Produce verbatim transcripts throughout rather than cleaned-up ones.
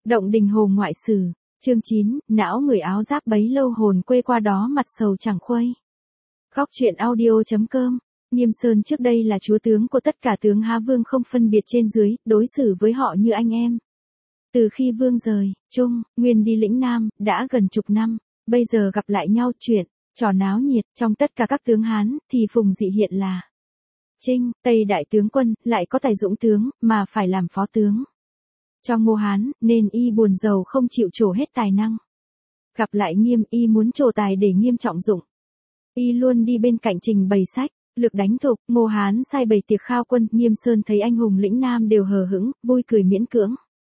Động Đình Hồ ngoại sử, chương chín, não người áo giáp bấy lâu hồn quê qua đó mặt sầu chẳng khuây. Góc truyện audio.com. Nghiêm Sơn trước đây là chúa tướng của tất cả tướng Há Vương không phân biệt trên dưới, đối xử với họ như anh em. Từ khi Vương rời, Trung, Nguyên đi lĩnh Nam, đã gần chục năm, bây giờ gặp lại nhau chuyện, trò náo nhiệt, trong tất cả các tướng Hán, thì Phùng Dị hiện là Trinh, Tây đại tướng quân, lại có tài dũng tướng, mà phải làm phó tướng. Trong Ngô Hán, nên y buồn giàu không chịu trổ hết tài năng. Gặp lại Nghiêm, y muốn trổ tài để Nghiêm trọng dụng. Y luôn đi bên cạnh trình bày sách, lược đánh thục. Ngô Hán sai bày tiệc khao quân, Nghiêm Sơn thấy anh hùng lĩnh Nam đều hờ hững, vui cười miễn cưỡng.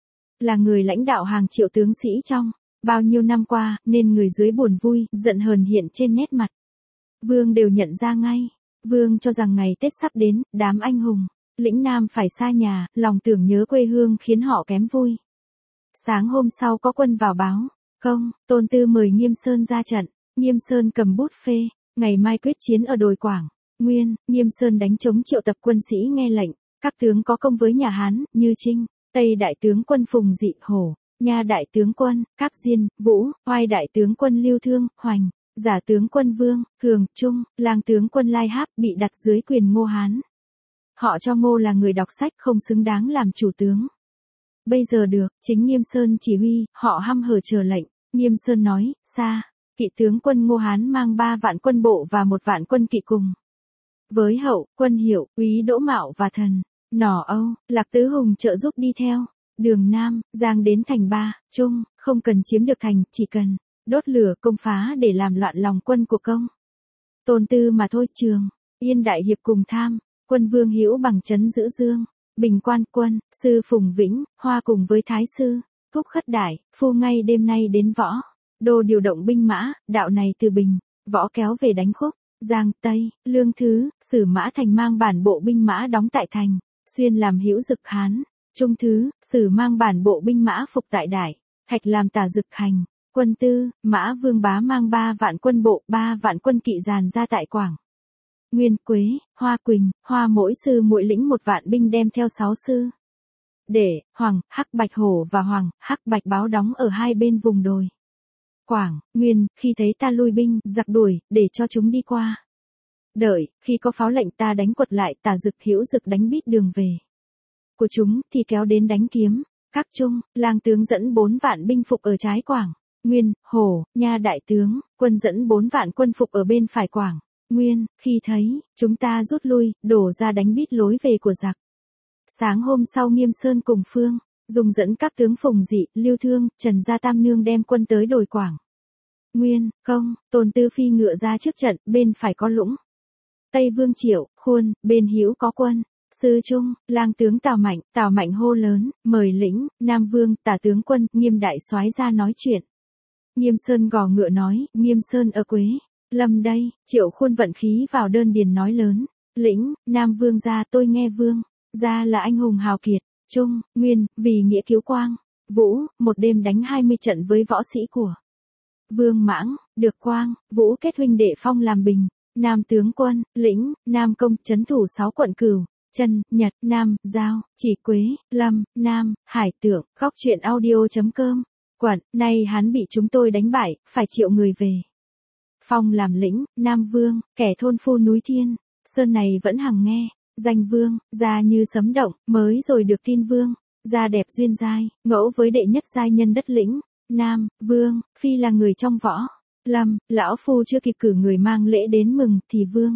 Là người lãnh đạo hàng triệu tướng sĩ trong bao nhiêu năm qua, nên người dưới buồn vui, giận hờn hiện trên nét mặt. Vương đều nhận ra ngay. Vương cho rằng ngày Tết sắp đến, đám anh hùng lĩnh Nam phải xa nhà, lòng tưởng nhớ quê hương khiến họ kém vui. Sáng hôm sau có quân vào báo, không, Tôn Tư mời Nghiêm Sơn ra trận. Nghiêm Sơn cầm bút phê, ngày mai quyết chiến ở đồi Quảng Nguyên. Nghiêm Sơn đánh trống triệu tập quân sĩ nghe lệnh. Các tướng có công với nhà Hán, như Trinh, Tây đại tướng quân Phùng Dị, Hổ, Nha đại tướng quân Cáp Diên, Vũ, Oai đại tướng quân Lưu Thương, Hoành, Giả tướng quân Vương, Thường, Trung, Lang tướng quân Lai Háp bị đặt dưới quyền Ngô Hán. Họ cho Ngô là người đọc sách không xứng đáng làm chủ tướng. Bây giờ được, chính Nghiêm Sơn chỉ huy, họ hăm hở chờ lệnh. Nghiêm Sơn nói, xa, kỵ tướng quân Ngô Hán mang ba vạn quân bộ và một vạn quân kỵ cùng. Với hậu, quân hiệu, úy Đỗ Mạo và thần, Nỏ Âu, Lạc Tứ Hùng trợ giúp đi theo. Đường Nam, Giang đến thành Ba, Trung, không cần chiếm được thành, chỉ cần đốt lửa công phá để làm loạn lòng quân của công. Tôn Tư mà thôi. Trường Yên đại hiệp cùng tham, quân Vương Hữu bằng trấn giữ Dương, Bình Quan quân, sư Phùng Vĩnh, Hoa cùng với Thái sư, Thúc Khất Đại, phu ngay đêm nay đến Võ Đô điều động binh mã, đạo này từ Bình, Võ kéo về đánh Khúc, Giang, Tây, Lương Thứ, Sử Mã Thành mang bản bộ binh mã đóng tại thành, Xuyên làm Hữu Dực Hán, Trung Thứ, Sử mang bản bộ binh mã phục tại Đại, Thạch làm Tả Dực Hành, quân Tư, Mã Vương Bá mang ba vạn quân bộ, ba vạn quân kỵ dàn ra tại Quảng Nguyên. Quế, Hoa Quỳnh, Hoa mỗi sư mỗi lĩnh một vạn binh đem theo sáu sư. Để, Hoàng, Hắc Bạch Hổ và Hoàng, Hắc Bạch Báo đóng ở hai bên vùng đồi Quảng Nguyên, khi thấy ta lui binh, giặc đuổi, để cho chúng đi qua. Đợi, khi có pháo lệnh ta đánh quật lại, Tả Dực Hữu Dực đánh bít đường về của chúng, thì kéo đến đánh kiếm. Các Trung, Lang tướng dẫn bốn vạn binh phục ở trái Quảng Nguyên. Hổ, Nha đại tướng quân dẫn bốn vạn quân phục ở bên phải Quảng Nguyên. Khi thấy chúng ta rút lui, đổ ra đánh bít lối về của giặc. Sáng hôm sau Nghiêm Sơn cùng Phương Dùng dẫn các tướng Phùng Dị, Lưu Thương, Trần Gia Tam Nương đem quân tới đồi Quảng Nguyên. Không, Tôn Tư phi ngựa ra trước trận, bên phải có Lũng Tây Vương Triệu, Khuôn, bên hữu có quân Sư Trung, Lang tướng Tào Mạnh. Tào Mạnh hô lớn, mời lĩnh Nam Vương, Tả tướng quân, Nghiêm đại soái ra nói chuyện. Nghiêm Sơn gò ngựa nói, Nghiêm Sơn ở Quế Lâm đây. Triệu Khuôn vận khí vào đơn điền nói lớn, lĩnh Nam Vương gia, tôi nghe Vương gia là anh hùng hào kiệt. Trung, Nguyên, vì nghĩa cứu quang. Vũ, một đêm đánh hai mươi trận với võ sĩ của Vương Mãng, được Quang, Vũ kết huynh đệ phong làm Bình Nam tướng quân, lĩnh Nam công, trấn thủ sáu quận Cửu Chân, Nhật, Nam, Giao, Chỉ, Quế, Lâm, Nam, Hải Tượng. Góc truyện audio.com. Quận, nay hắn bị chúng tôi đánh bại, phải triệu người về phong làm lĩnh Nam Vương, kẻ thôn phu núi Thiên Sơn này vẫn hằng nghe danh Vương gia như sấm động, mới rồi được tin Vương gia đẹp duyên giai, ngẫu với đệ nhất giai nhân đất lĩnh Nam Vương. Phi là người trong võ Lâm, lão phu chưa kịp cử người mang lễ đến mừng, thì Vương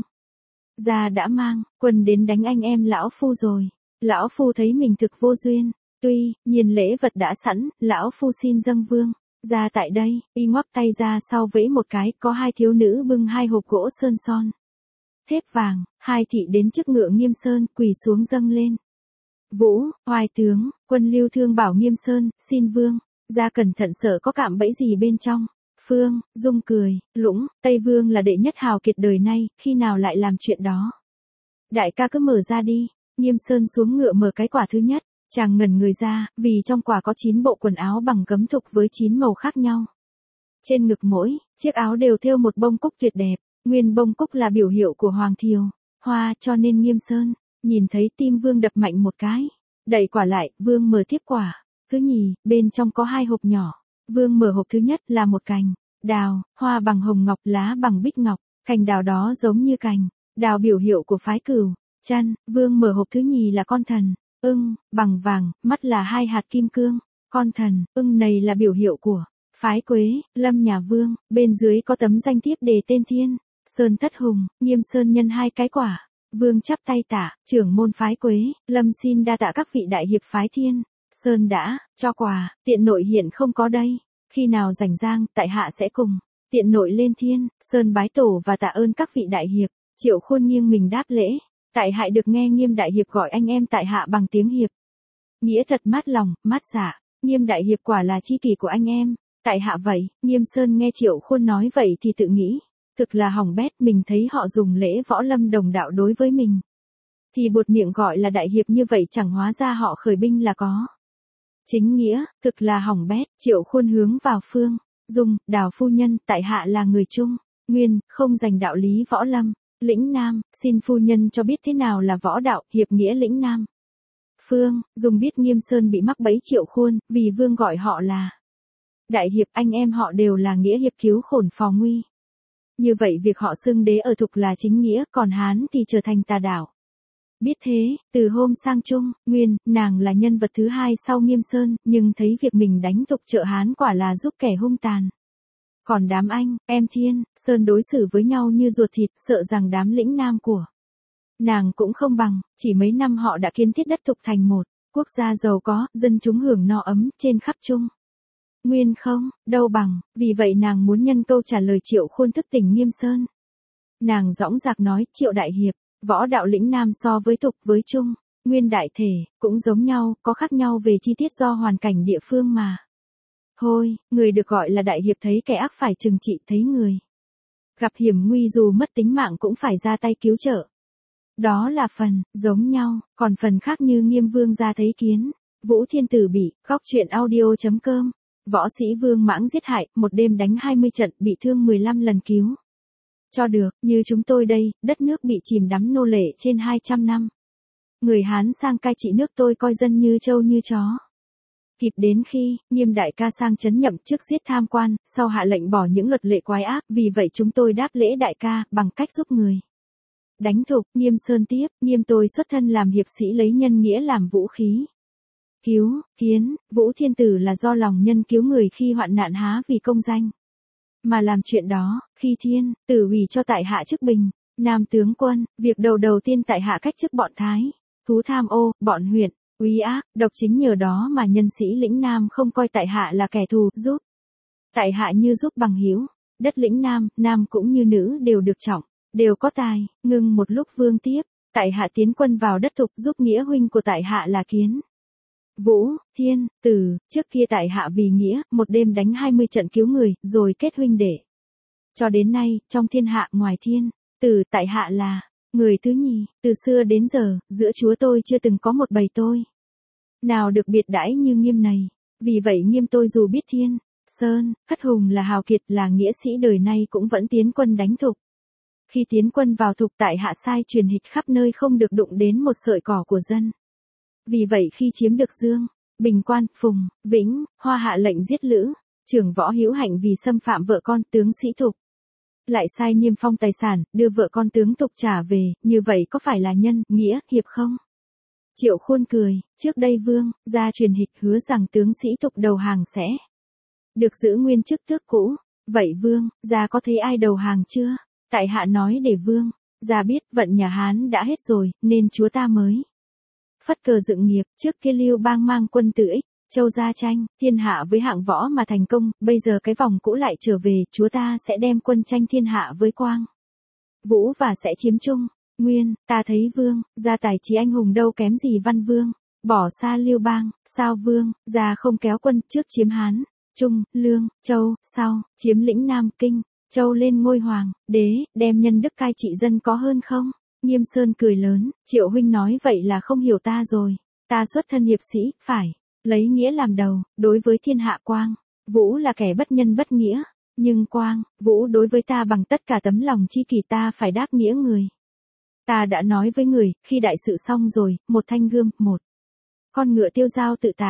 gia đã mang quân đến đánh anh em lão phu rồi. Lão phu thấy mình thực vô duyên, tuy nhiên lễ vật đã sẵn, lão phu xin dâng Vương gia tại đây. Y ngoắc tay ra sau vẫy một cái, có hai thiếu nữ bưng hai hộp gỗ sơn son thép vàng. Hai thị đến trước ngựa Nghiêm Sơn, quỳ xuống dâng lên. Vũ, Hoài tướng quân Lưu Thương bảo Nghiêm Sơn, xin Vương gia cẩn thận, sợ có cạm bẫy gì bên trong. Phương Dung cười, Lũng Tây Vương là đệ nhất hào kiệt đời nay, khi nào lại làm chuyện đó. Đại ca cứ mở ra đi. Nghiêm Sơn xuống ngựa mở cái quả thứ nhất. Chàng ngẩn người ra, vì trong quả có chín bộ quần áo bằng gấm thục với chín màu khác nhau. Trên ngực mỗi chiếc áo đều thêu một bông cúc tuyệt đẹp. Nguyên bông cúc là biểu hiệu của Hoàng Thiều Hoa, cho nên Nghiêm Sơn nhìn thấy tim Vương đập mạnh một cái. Đẩy quả lại, Vương mở tiếp quả thứ nhì, bên trong có hai hộp nhỏ. Vương mở hộp thứ nhất là một cành đào, hoa bằng hồng ngọc, lá bằng bích ngọc, cành đào đó giống như cành đào biểu hiệu của phái Cửu Chân. Vương mở hộp thứ nhì là con thần ưng, bằng vàng, mắt là hai hạt kim cương. Con thần ưng này là biểu hiệu của phái Quế Lâm nhà Vương, bên dưới có tấm danh thiếp đề tên Thiên Sơn Thất Hùng, Nghiêm Sơn nhân hai cái quả. Vương chắp tay tạ, trưởng môn phái Quế Lâm xin đa tạ các vị đại hiệp phái Thiên Sơn đã cho quà, tiện nội hiện không có đây. Khi nào rảnh rang, tại hạ sẽ cùng tiện nội lên Thiên Sơn bái tổ và tạ ơn các vị đại hiệp. Triệu Khuôn nghiêng mình đáp lễ, tại hạ được nghe Nghiêm đại hiệp gọi anh em tại hạ bằng tiếng hiệp. Nghĩa thật mát lòng, mát dạ, Nghiêm đại hiệp quả là tri kỷ của anh em. Tại hạ vậy. Nghiêm Sơn nghe Triệu Khuôn nói vậy thì tự nghĩ, thực là hỏng bét, mình thấy họ dùng lễ võ lâm đồng đạo đối với mình. Thì buột miệng gọi là đại hiệp như vậy, chẳng hóa ra họ khởi binh là có chính nghĩa, thực là hỏng bét. Triệu Khuôn hướng vào Phương Dung, Đào phu nhân, tại hạ là người Trung Nguyên, không giành đạo lý võ lâm, lĩnh Nam, xin phu nhân cho biết thế nào là võ đạo, hiệp nghĩa lĩnh Nam. Phương Dung biết Nghiêm Sơn bị mắc bẫy Triệu Khuôn, vì Vương gọi họ là đại hiệp, anh em họ đều là nghĩa hiệp cứu khổn phò nguy. Như vậy việc họ xưng đế ở Thục là chính nghĩa, còn Hán thì trở thành tà đạo. Biết thế, từ hôm sang Trung Nguyên, nàng là nhân vật thứ hai sau Nghiêm Sơn, nhưng thấy việc mình đánh Thục trợ Hán quả là giúp kẻ hung tàn. Còn đám anh em Thiên Sơn đối xử với nhau như ruột thịt, sợ rằng đám lĩnh Nam của nàng cũng không bằng. Chỉ mấy năm họ đã kiến thiết đất Thục thành một quốc gia giàu có, dân chúng hưởng no ấm trên khắp Trung Nguyên không đâu bằng. Vì vậy nàng muốn nhân câu trả lời Triệu Khuôn thức tỉnh Nghiêm Sơn. Nàng dõng dạc nói, Triệu đại hiệp, võ đạo lĩnh Nam so với Thục với Trung Nguyên đại thể cũng giống nhau, có khác nhau về chi tiết do hoàn cảnh địa phương mà. Thôi, người được gọi là đại hiệp thấy kẻ ác phải trừng trị, thấy người gặp hiểm nguy dù mất tính mạng cũng phải ra tay cứu trợ. Đó là phần giống nhau, còn phần khác như Nghiêm Vương ra thấy kiến Vũ Thiên Tử bị khóc chuyện audio chấm com. Võ sĩ Vương Mãng giết hại, một đêm đánh hai mươi trận, bị thương mười lăm lần cứu cho được. Như chúng tôi đây, đất nước bị chìm đắm nô lệ trên hai trăm năm. Người Hán sang cai trị nước, tôi coi dân như trâu như chó. Kịp đến khi Nghiêm đại ca sang trấn nhậm, trước giết tham quan, sau hạ lệnh bỏ những luật lệ quái ác, vì vậy chúng tôi đáp lễ đại ca bằng cách giúp người đánh Thục. Nghiêm Sơn tiếp, Nghiêm tôi xuất thân làm hiệp sĩ, lấy nhân nghĩa làm vũ khí cứu kiến Vũ Thiên Tử là do lòng nhân cứu người khi hoạn nạn, há vì công danh mà làm chuyện đó. Khi Thiên Tử ủy cho tại hạ chức Bình Nam tướng quân, việc đầu đầu tiên tại hạ cách chức bọn Thái thú tham ô, bọn huyện úy ác độc, chính nhờ đó mà nhân sĩ lĩnh Nam không coi tại hạ là kẻ thù, giúp tại hạ như giúp bằng hữu. Đất lĩnh Nam, nam cũng như nữ đều được trọng, đều có tài. Ngưng một lúc, Vương tiếp, tại hạ tiến quân vào đất Thục, giúp nghĩa huynh của tại hạ là Kiến Vũ Thiên Tử. Trước kia tại hạ vì nghĩa, một đêm đánh hai mươi trận cứu người, rồi kết huynh đệ. Cho đến nay, trong thiên hạ ngoài Thiên Tử, tại hạ là người thứ nhì. Từ xưa đến giờ, giữa chúa tôi chưa từng có một bầy tôi nào được biệt đãi như Nghiêm này. Vì vậy Nghiêm tôi dù biết Thiên Sơn Thất Hùng là hào kiệt, là nghĩa sĩ, đời nay cũng vẫn tiến quân đánh Thục. Khi tiến quân vào Thục, tại hạ sai truyền hịch khắp nơi, không được đụng đến một sợi cỏ của dân. Vì vậy khi chiếm được Dương, Bình Quan, Phùng, Vĩnh, Hoa, hạ lệnh giết Lữ Trưởng Võ Hữu Hạnh vì xâm phạm vợ con tướng sĩ Thục. Lại sai niêm phong tài sản, đưa vợ con tướng Thục trả về, như vậy có phải là nhân, nghĩa, hiệp không? Triệu Khuôn cười, trước đây Vương gia truyền hịch hứa rằng tướng sĩ Thục đầu hàng sẽ được giữ nguyên chức tước cũ. Vậy Vương gia có thấy ai đầu hàng chưa? Tại hạ nói để Vương gia biết, vận nhà Hán đã hết rồi, nên chúa ta mới phất cờ dựng nghiệp. Trước kia Lưu Bang mang quân từ Ích Châu ra tranh thiên hạ với hạng võ mà thành công, bây giờ cái vòng cũ lại trở về, chúa ta sẽ đem quân tranh thiên hạ với Quang Vũ và sẽ chiếm Trung Nguyên. Ta thấy Vương gia tài trí anh hùng đâu kém gì Văn Vương, bỏ xa Lưu Bang. Sao Vương gia không kéo quân trước chiếm Hán, Trung, Lương, Châu, sau chiếm lĩnh Nam, Kinh Châu lên ngôi hoàng đế, đem nhân đức cai trị dân có hơn không? Nghiêm Sơn cười lớn, Triệu huynh nói vậy là không hiểu ta rồi. Ta xuất thân hiệp sĩ, phải lấy nghĩa làm đầu. Đối với thiên hạ Quang Vũ là kẻ bất nhân bất nghĩa, nhưng Quang Vũ đối với ta bằng tất cả tấm lòng chi kỷ, ta phải đáp nghĩa người. Ta đã nói với người, khi đại sự xong rồi, một thanh gươm, một con ngựa tiêu dao tự tại,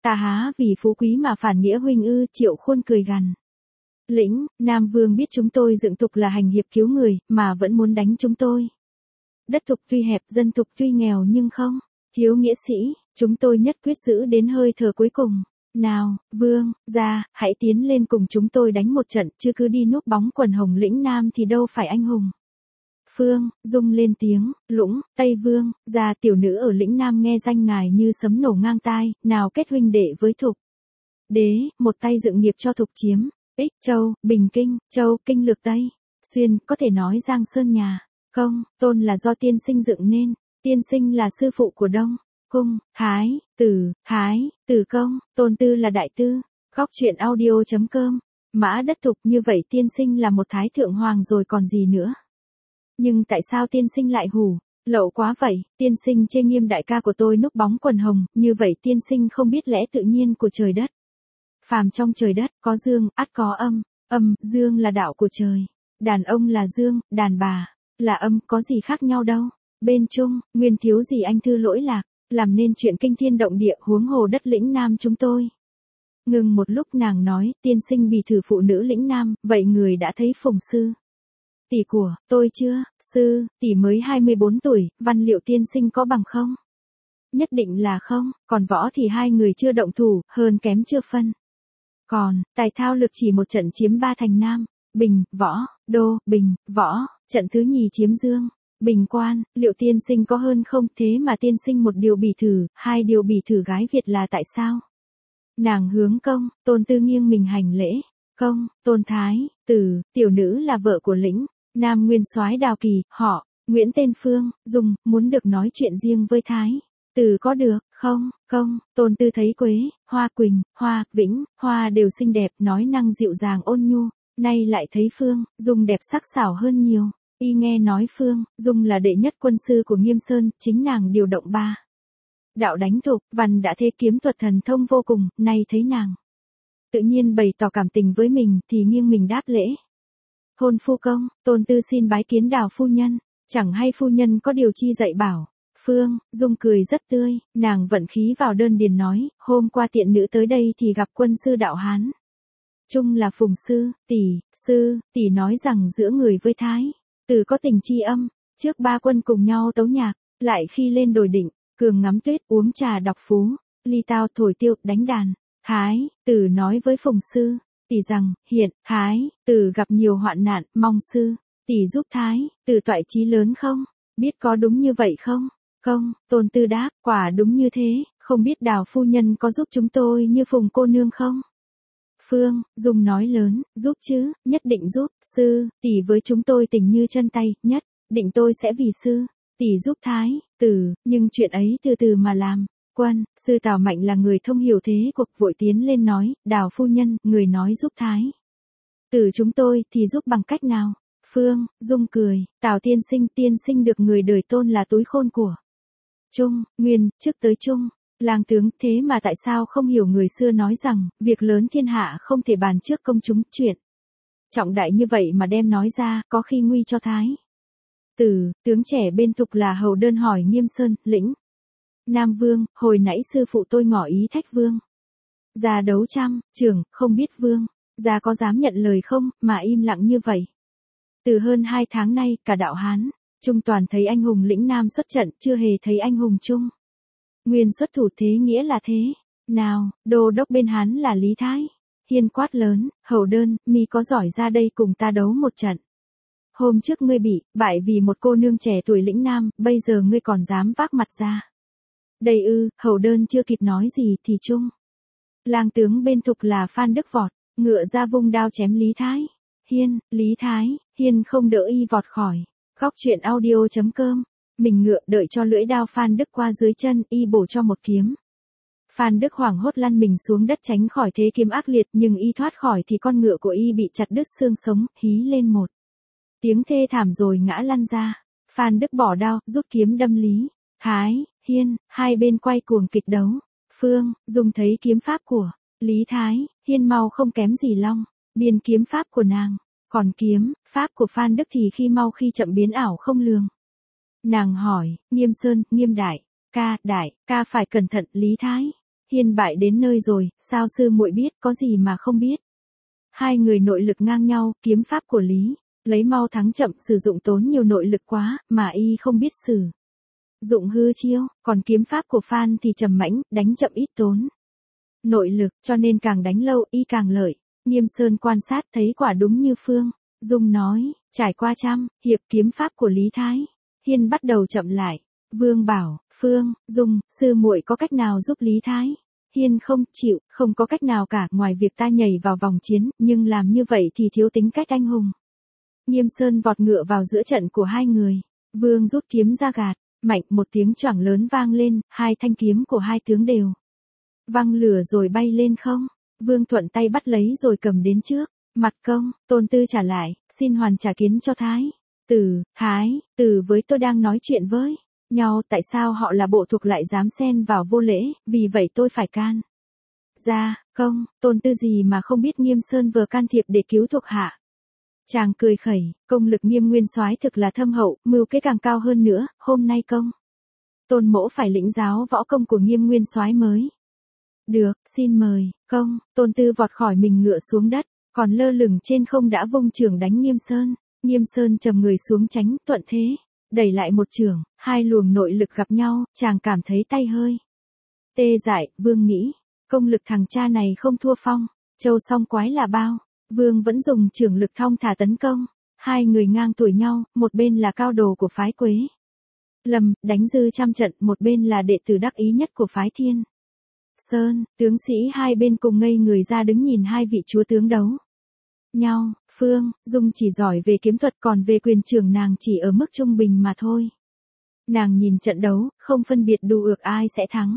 Ta há vì phú quý mà phản nghĩa huynh ư? Triệu Khuôn cười gằn. Lĩnh, Nam Vương biết chúng tôi dựng Thục là hành hiệp cứu người, mà vẫn muốn đánh chúng tôi. Đất Thục tuy hẹp, dân Thục tuy nghèo nhưng không thiếu nghĩa sĩ, chúng tôi nhất quyết giữ đến hơi thở cuối cùng. Nào, Vương, ra, hãy tiến lên cùng chúng tôi đánh một trận, chứ cứ đi núp bóng quần hồng lĩnh Nam thì đâu phải anh hùng. Phương, Dung lên tiếng, Lũng, Tây Vương, ra tiểu nữ ở lĩnh Nam nghe danh ngài như sấm nổ ngang tai, nào kết huynh đệ với Thục đế, một tay dựng nghiệp cho Thục chiếm, Ích Châu, Bình Kinh, Châu, Kinh lược Tây, Xuyên, có thể nói Giang Sơn nhà, Công, Tôn là do tiên sinh dựng nên, tiên sinh là sư phụ của Đông, Cung, Thái, Tử, Thái, Tử Công, Tôn Tư là đại tư, góc truyện audio chấm com, mã đất Thục như vậy tiên sinh là một thái thượng hoàng rồi còn gì nữa. Nhưng tại sao tiên sinh lại hủ, lậu quá vậy, tiên sinh chê Nghiêm đại ca của tôi núp bóng quần hồng, như vậy tiên sinh không biết lẽ tự nhiên của trời đất. Phàm trong trời đất, có dương, ắt có âm, âm, dương là đạo của trời. Đàn ông là dương, đàn bà là âm, có gì khác nhau đâu. Bên chung, nguyên thiếu gì anh thư lỗi lạc, làm nên chuyện kinh thiên động địa huống hồ đất lĩnh Nam chúng tôi. Ngừng một lúc nàng nói, tiên sinh bì thử phụ nữ lĩnh Nam, vậy người đã thấy Phùng sư tỷ của tôi chưa? Sư tỷ mới hai mươi bốn tuổi, văn liệu tiên sinh có bằng không? Nhất định là không, còn võ thì hai người chưa động thủ, hơn kém chưa phân. Còn, tài thao lực chỉ một trận chiếm ba thành Nam, Bình, Võ, Đô, Bình, Võ, trận thứ nhì chiếm Dương, Bình Quan, liệu tiên sinh có hơn không? Thế mà tiên sinh một điều bỉ thử, hai điều bỉ thử gái Việt là tại sao? Nàng hướng Công, Tôn Tư nghiêng mình hành lễ, Công, Tôn Thái, Tử, tiểu nữ là vợ của lĩnh Nam nguyên soái Đào Kỳ, họ Nguyễn tên Phương, Dung, muốn được nói chuyện riêng với Thái Tử có được không? Công, Tôn Tư thấy Quế, Hoa Quỳnh, Hoa, Vĩnh, Hoa đều xinh đẹp, nói năng dịu dàng ôn nhu, nay lại thấy Phương, Dung đẹp sắc sảo hơn nhiều. Y nghe nói Phương, Dung là đệ nhất quân sư của Nghiêm Sơn, chính nàng điều động ba đạo đánh Thục, Văn đã thế kiếm thuật thần thông vô cùng, nay thấy nàng tự nhiên bày tỏ cảm tình với mình thì nghiêng mình đáp lễ. Hôn phu công, Tôn Tư xin bái kiến Đào phu nhân, chẳng hay phu nhân có điều chi dạy bảo. Phương, Dung cười rất tươi, nàng vận khí vào đơn điền nói, hôm qua tiện nữ tới đây thì gặp quân sư đạo Hán. Trung là Phùng sư, tỷ, sư, tỷ nói rằng giữa người với Thái Tử có tình chi âm, trước ba quân cùng nhau tấu nhạc, lại khi lên đồi Định, cường ngắm tuyết, uống trà đọc phú, ly tao thổi tiêu, đánh đàn. Thái Tử nói với Phùng sư tỷ rằng, hiện, Thái Tử gặp nhiều hoạn nạn, mong sư tỷ giúp Thái Tử toại chí lớn không? Biết có đúng như vậy không? Công, Tôn Tư đáp, quả đúng như thế, không biết Đào phu nhân có giúp chúng tôi như Phùng cô nương không? Phương, Dung nói lớn, giúp chứ, nhất định giúp, sư tỷ với chúng tôi tình như chân tay, nhất định tôi sẽ vì sư tỷ giúp Thái Tử, nhưng chuyện ấy từ từ mà làm. Quân, sư Tào Mạnh là người thông hiểu thế cuộc, vội tiến lên nói, Đào phu nhân, người nói giúp Thái Tử chúng tôi thì giúp bằng cách nào? Phương, Dung cười, Tào tiên sinh tiên sinh được người đời tôn là túi khôn của Trung, Nguyên, trước tới Trung, lang tướng, thế mà tại sao không hiểu người xưa nói rằng, việc lớn thiên hạ không thể bàn trước công chúng, chuyện trọng đại như vậy mà đem nói ra, có khi nguy cho Thái Tử. Tướng trẻ bên Thục là hầu đơn hỏi Nghiêm Sơn, lĩnh Nam Vương, hồi nãy sư phụ tôi ngỏ ý thách Vương ra đấu trăm, trưởng, không biết Vương ra có dám nhận lời không, mà im lặng như vậy. Từ hơn hai tháng nay, cả đạo Hán Trung toàn thấy anh hùng lĩnh Nam xuất trận, chưa hề thấy anh hùng Trung Nguyên xuất thủ, thế nghĩa là thế nào? Đô đốc bên Hán là Lý Thái Hiên quát lớn, hầu đơn, mi có giỏi ra đây cùng ta đấu một trận. Hôm trước ngươi bị bại vì một cô nương trẻ tuổi lĩnh Nam, bây giờ ngươi còn dám vác mặt ra đây ư? Hầu đơn chưa kịp nói gì thì Trung lang tướng bên Thục là Phan Đức vọt ngựa ra vung đao chém Lý Thái Hiên. Lý Thái Hiên không đỡ y vọt khỏi. Góc truyện audio chấm com, mình ngựa đợi cho lưỡi đao Phan Đức qua dưới chân, y bổ cho một kiếm. Phan Đức hoảng hốt lăn mình xuống đất tránh khỏi thế kiếm ác liệt, nhưng y thoát khỏi thì con ngựa của y bị chặt đứt xương sống, hí lên một tiếng thê thảm rồi ngã lăn ra. Phan Đức bỏ đao, rút kiếm đâm Lý Thái Hiên, hai bên quay cuồng kịch đấu. Phương, Dung thấy kiếm pháp của Lý Thái Hiên mau không kém gì Long biên kiếm pháp của nàng, còn kiếm pháp của Phan Đức thì khi mau khi chậm biến ảo không lường. Nàng hỏi, Nghiêm Sơn, Nghiêm đại ca, đại ca phải cẩn thận. Lý Thái Hiên bại đến nơi rồi, sao sư muội biết, có gì mà không biết. Hai người nội lực ngang nhau, kiếm pháp của Lý, lấy mau thắng chậm sử dụng tốn nhiều nội lực quá, mà y không biết sử dụng hư chiêu, còn kiếm pháp của Phan thì trầm mãnh, đánh chậm ít tốn nội lực, cho nên càng đánh lâu y càng lợi. Nghiêm Sơn quan sát thấy quả đúng như Phương Dung nói, trải qua trăm hiệp kiếm pháp của Lý Thái Hiên bắt đầu chậm lại. Vương bảo, Phương Dung, sư muội có cách nào giúp Lý Thái Hiên không chịu, không có cách nào cả ngoài việc ta nhảy vào vòng chiến, nhưng làm như vậy thì thiếu tính cách anh hùng. Nghiêm Sơn vọt ngựa vào giữa trận của hai người. Vương rút kiếm ra gạt, mạnh một tiếng choảng lớn vang lên, hai thanh kiếm của hai tướng đều văng lửa rồi bay lên không. Vương thuận tay bắt lấy rồi cầm đến trước, mặt công, Tôn Tư trả lại, xin hoàn trả kiến cho Thái Tử, Thái Tử với tôi đang nói chuyện với nhau, tại sao họ là bộ thuộc lại dám xen vào vô lễ, vì vậy tôi phải can ra, không, Tôn Tư gì mà không biết Nghiêm Sơn vừa can thiệp để cứu thuộc hạ. Chàng cười khẩy, công lực Nghiêm nguyên soái thực là thâm hậu, mưu kế càng cao hơn nữa, hôm nay công Tôn mỗ phải lĩnh giáo võ công của Nghiêm nguyên soái mới. Được, xin mời, công, Tôn Tư vọt khỏi mình ngựa xuống đất, còn lơ lửng trên không đã vung chưởng đánh Nghiêm Sơn. Nghiêm Sơn trầm người xuống tránh, thuận thế đẩy lại một chưởng, hai luồng nội lực gặp nhau, chàng cảm thấy tay hơi tê dại. Vương nghĩ, công lực thằng cha này không thua Phong Châu song quái là bao. Vương vẫn dùng chưởng lực thong thả tấn công. Hai người ngang tuổi nhau, một bên là cao đồ của phái Quế Lâm, đánh dư trăm trận, một bên là đệ tử đắc ý nhất của phái Thiên Sơn. Tướng sĩ hai bên cùng ngây người ra đứng nhìn hai vị chúa tướng đấu nhau. Phương Dung chỉ giỏi về kiếm thuật, còn về quyền trưởng nàng chỉ ở mức trung bình mà thôi. Nàng nhìn trận đấu, không phân biệt đủ ược ai sẽ thắng.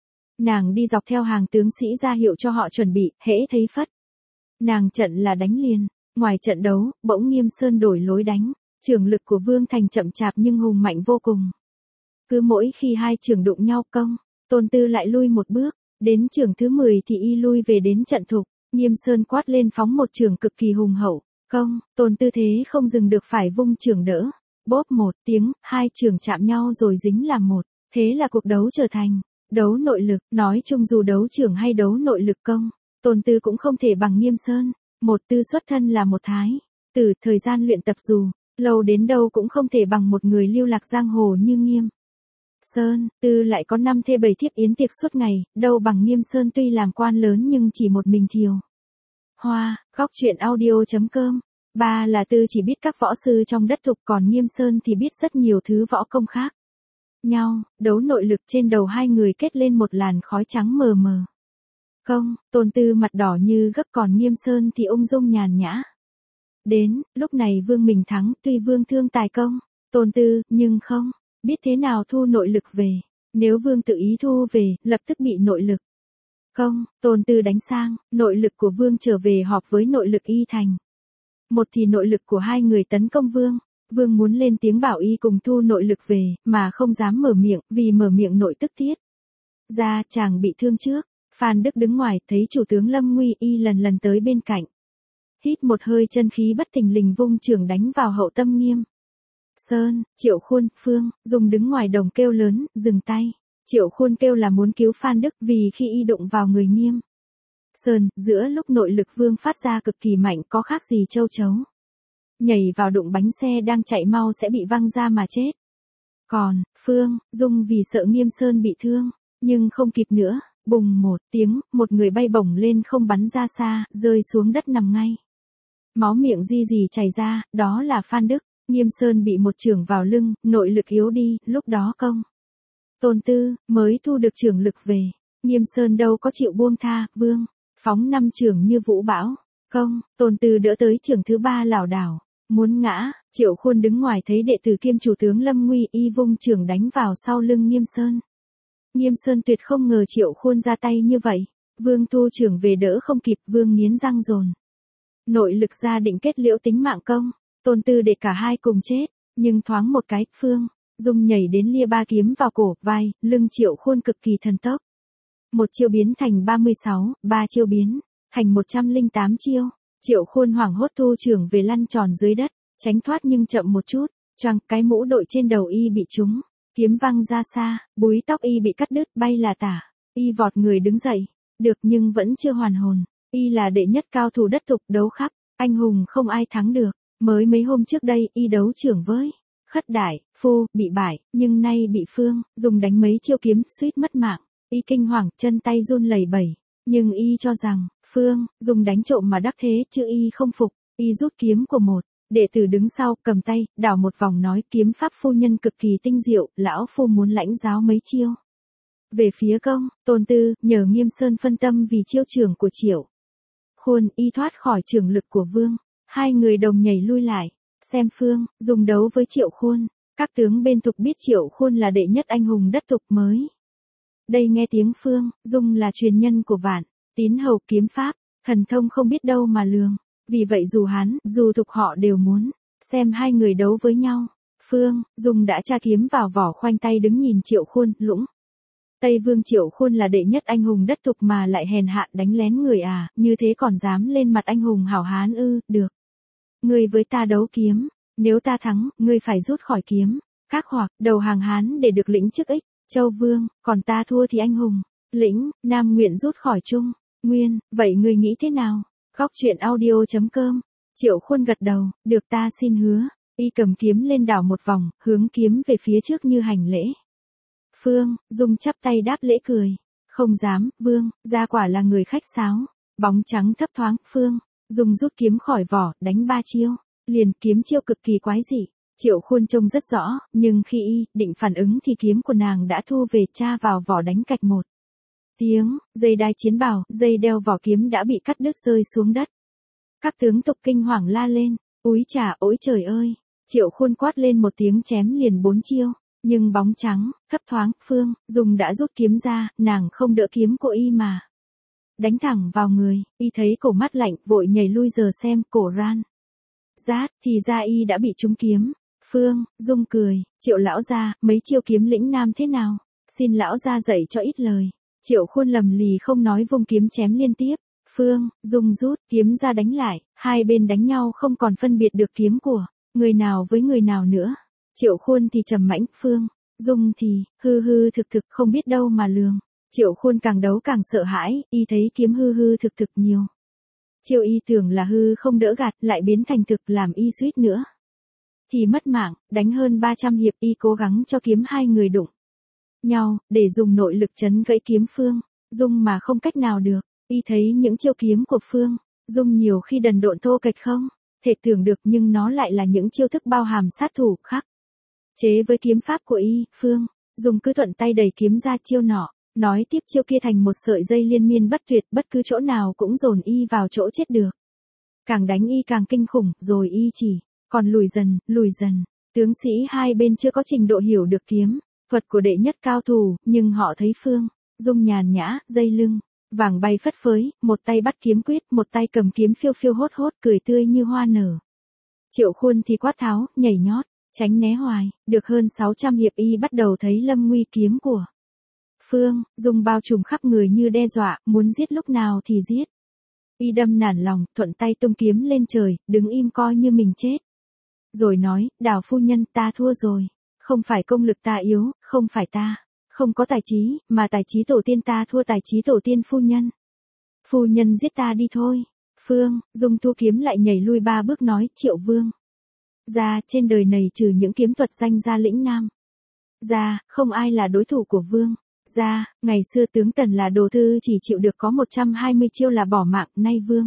Nàng đi dọc theo hàng tướng sĩ ra hiệu cho họ chuẩn bị, hễ thấy phất nàng trận là đánh liền. Ngoài trận đấu, bỗng Nghiêm Sơn đổi lối đánh. Chưởng lực của Vương Thành chậm chạp nhưng hùng mạnh vô cùng. Cứ mỗi khi hai chưởng đụng nhau công, Tôn Tư lại lui một bước. Đến chưởng thứ mười thì y lui về đến trận thục. Nghiêm Sơn quát lên phóng một chưởng cực kỳ hùng hậu. Công, Tôn Tư thế không dừng được phải vung chưởng đỡ. Bốp một tiếng, hai chưởng chạm nhau rồi dính làm một. Thế là cuộc đấu trở thành đấu nội lực. Nói chung dù đấu chưởng hay đấu nội lực công, Tôn Tư cũng không thể bằng Nghiêm Sơn. Một Tư xuất thân là một thái tử, thời gian luyện tập dù lâu đến đâu cũng không thể bằng một người lưu lạc giang hồ như Nghiêm Sơn. Tư lại có năm thê bảy thiếp yến tiệc suốt ngày, đâu bằng Nghiêm Sơn tuy làm quan lớn nhưng chỉ một mình thiều hoa. Góc truyện audio chấm com. Ba là Tư chỉ biết các võ sư trong đất thục, còn Nghiêm Sơn thì biết rất nhiều thứ võ công khác nhau. Đấu nội lực trên đầu hai người kết lên một làn khói trắng mờ mờ. Công, Tôn Tư mặt đỏ như gấc, còn Nghiêm Sơn thì ung dung nhàn nhã. Đến lúc này Vương mình thắng, tuy Vương thương tài công Tôn Tư, nhưng không biết thế nào thu nội lực về. Nếu Vương tự ý thu về, lập tức bị nội lực công Tôn Tư đánh sang. Nội lực của Vương trở về hợp với nội lực y thành một thì nội lực của hai người tấn công Vương. Vương muốn lên tiếng bảo y cùng thu nội lực về, mà không dám mở miệng, vì mở miệng nội tức tiết ra chàng bị thương trước. Phan Đức đứng ngoài, thấy chủ tướng lâm nguy, y lần lần tới bên cạnh. Hít một hơi chân khí bất thình lình vung chưởng đánh vào hậu tâm Nghiêm Sơn. Triệu Khuôn, Phương Dung đứng ngoài đồng kêu lớn, dừng tay. Triệu Khuôn kêu là muốn cứu Phan Đức, vì khi y đụng vào người Nghiêm Sơn, giữa lúc nội lực Vương phát ra cực kỳ mạnh, có khác gì châu chấu nhảy vào đụng bánh xe đang chạy mau sẽ bị văng ra mà chết. Còn Phương Dung vì sợ Nghiêm Sơn bị thương, nhưng không kịp nữa. Bùng một tiếng, một người bay bổng lên không bắn ra xa, rơi xuống đất nằm ngay. Máu miệng di dì chảy ra, đó là Phan Đức. Nghiêm Sơn bị một chưởng vào lưng, nội lực yếu đi, lúc đó công Tôn Tư mới thu được chưởng lực về. Nghiêm Sơn đâu có chịu buông tha. Vương phóng năm chưởng như vũ bão. Công Tôn Tư đỡ tới chưởng thứ ba lảo đảo muốn ngã. Triệu Khuôn đứng ngoài thấy đệ tử kiêm chủ tướng lâm nguy, y vung chưởng đánh vào sau lưng Nghiêm Sơn. Nghiêm Sơn tuyệt không ngờ Triệu Khuôn ra tay như vậy. Vương thu chưởng về đỡ không kịp, Vương nghiến răng dồn nội lực ra định kết liễu tính mạng công Tôn Tư để cả hai cùng chết. Nhưng thoáng một cái, Phương Dung nhảy đến lia ba kiếm vào cổ, vai, lưng Triệu Khuôn cực kỳ thần tốc. Một chiêu biến thành ba mươi sáu, ba chiêu biến thành một trăm lẻ tám chiêu. Triệu Khuôn hoảng hốt thu chưởng về lăn tròn dưới đất, tránh thoát nhưng chậm một chút. Choang, cái mũ đội trên đầu y bị trúng kiếm văng ra xa, búi tóc y bị cắt đứt, bay là tả. Y vọt người đứng dậy, được nhưng vẫn chưa hoàn hồn. Y là đệ nhất cao thủ đất thục đấu khắp, anh hùng không ai thắng được. Mới mấy hôm trước đây Y đấu trưởng với Khất Đại, Phu, bị bại, nhưng nay bị Phương dùng đánh mấy chiêu kiếm suýt mất mạng. Y kinh hoàng, chân tay run lẩy bẩy, nhưng Y cho rằng Phương dùng đánh trộm mà đắc thế, chứ Y không phục. Y rút kiếm của một đệ tử đứng sau, cầm tay đảo một vòng nói: kiếm pháp phu nhân cực kỳ tinh diệu, lão phu muốn lãnh giáo mấy chiêu. Về phía Công Tôn Tư, nhờ Nghiêm Sơn phân tâm vì chiêu trưởng của Triệu Khuôn, Y thoát khỏi trường lực của Vương. Hai người đồng nhảy lui lại, xem Phương dùng đấu với Triệu Khuôn. Các tướng bên thục biết Triệu Khuôn là đệ nhất anh hùng đất thục mới. Đây nghe tiếng Phương Dung là truyền nhân của Vạn Tín Hầu, kiếm pháp, thần thông không biết đâu mà lường. Vì vậy dù Hán, dù thục họ đều muốn xem hai người đấu với nhau. Phương Dung đã tra kiếm vào vỏ, khoanh tay đứng nhìn Triệu Khuôn. Lũng Tây Vương Triệu Khuôn là đệ nhất anh hùng đất thục mà lại hèn hạ đánh lén người à, như thế còn dám lên mặt anh hùng hảo hán ư? Được, ngươi với ta đấu kiếm, nếu ta thắng, ngươi phải rút khỏi kiếm các hoặc đầu hàng Hán để được lĩnh chức ích Châu Vương, còn ta thua thì anh hùng lĩnh Nam nguyện rút khỏi Trung Nguyên. Vậy ngươi nghĩ thế nào? Góc truyện audio chấm com. Triệu Khuôn gật đầu, được, ta xin hứa. Y cầm kiếm lên đảo một vòng, hướng kiếm về phía trước như hành lễ. Phương Dung chắp tay đáp lễ cười. Không dám, Vương gia quả là người khách sáo. Bóng trắng thấp thoáng. Phương Dung rút kiếm khỏi vỏ, đánh ba chiêu liền, kiếm chiêu cực kỳ quái dị. Triệu Khuôn trông rất rõ, nhưng khi Y định phản ứng thì kiếm của nàng đã thu về, tra vào vỏ đánh cạch một tiếng, dây đai chiến bào, dây đeo vỏ kiếm đã bị cắt đứt rơi xuống đất. Các tướng tục kinh hoàng la lên: úi chà, ôi trời ơi! Triệu Khuôn quát lên một tiếng, chém liền bốn chiêu, nhưng bóng trắng thấp thoáng. Phương Dung đã rút kiếm ra, nàng không đỡ kiếm của Y mà đánh thẳng vào người. Y thấy cổ mắt lạnh, vội nhảy lui, giờ xem cổ ran rát, thì ra Y đã bị trúng kiếm. Phương Dung cười: Triệu lão gia, mấy chiêu kiếm lĩnh Nam thế nào? Xin lão gia dạy cho ít lời. Triệu Khuôn lầm lì không nói, vung kiếm chém liên tiếp. Phương Dung rút kiếm ra đánh lại, hai bên đánh nhau không còn phân biệt được kiếm của người nào với người nào nữa. Triệu Khuôn thì trầm mãnh, Phương Dung thì hư hư thực thực, không biết đâu mà lường. Triệu Khuôn càng đấu càng sợ hãi, Y thấy kiếm hư hư thực thực nhiều chiêu Y tưởng là hư không đỡ gạt, lại biến thành thực, làm Y suýt nữa thì mất mạng. Đánh hơn ba trăm hiệp, Y cố gắng cho kiếm hai người đụng nhau, để dùng nội lực chấn gãy kiếm Phương Dung mà không cách nào được. Y thấy những chiêu kiếm của Phương Dung nhiều khi đần độn thô kệch không thể tưởng được, nhưng nó lại là những chiêu thức bao hàm sát thủ khắc chế với kiếm pháp của Y. Phương Dung cứ thuận tay đẩy kiếm ra chiêu nọ, nói tiếp chiêu kia thành một sợi dây liên miên bất tuyệt, bất cứ chỗ nào cũng dồn Y vào chỗ chết được. Càng đánh Y càng kinh khủng, rồi Y chỉ còn lùi dần, lùi dần. Tướng sĩ hai bên chưa có trình độ hiểu được kiếm thuật của đệ nhất cao thủ, nhưng họ thấy Phương Dung nhàn nhã, dây lưng vàng bay phất phới, một tay bắt kiếm quyết, một tay cầm kiếm phiêu phiêu hốt hốt, cười tươi như hoa nở. Triệu Khuôn thì quát tháo, nhảy nhót, tránh né hoài. Được hơn sáu trăm hiệp, Y bắt đầu thấy lâm nguy, kiếm của Phương Dung bao trùm khắp người như đe dọa, muốn giết lúc nào thì giết. Y đâm nản lòng, thuận tay tung kiếm lên trời, đứng im coi như mình chết. Rồi nói: Đào phu nhân, ta thua rồi. Không phải công lực ta yếu, không phải ta không có tài trí, mà tài trí tổ tiên ta thua tài trí tổ tiên phu nhân. Phu nhân giết ta đi thôi. Phương Dung thu kiếm lại, nhảy lui ba bước, nói: Triệu Vương gia, trên đời này trừ những kiếm thuật danh gia lĩnh Nam gia, không ai là đối thủ của Vương gia. Ngày xưa tướng Tần là đồ thư chỉ chịu được có một trăm hai mươi chiêu là bỏ mạng, nay Vương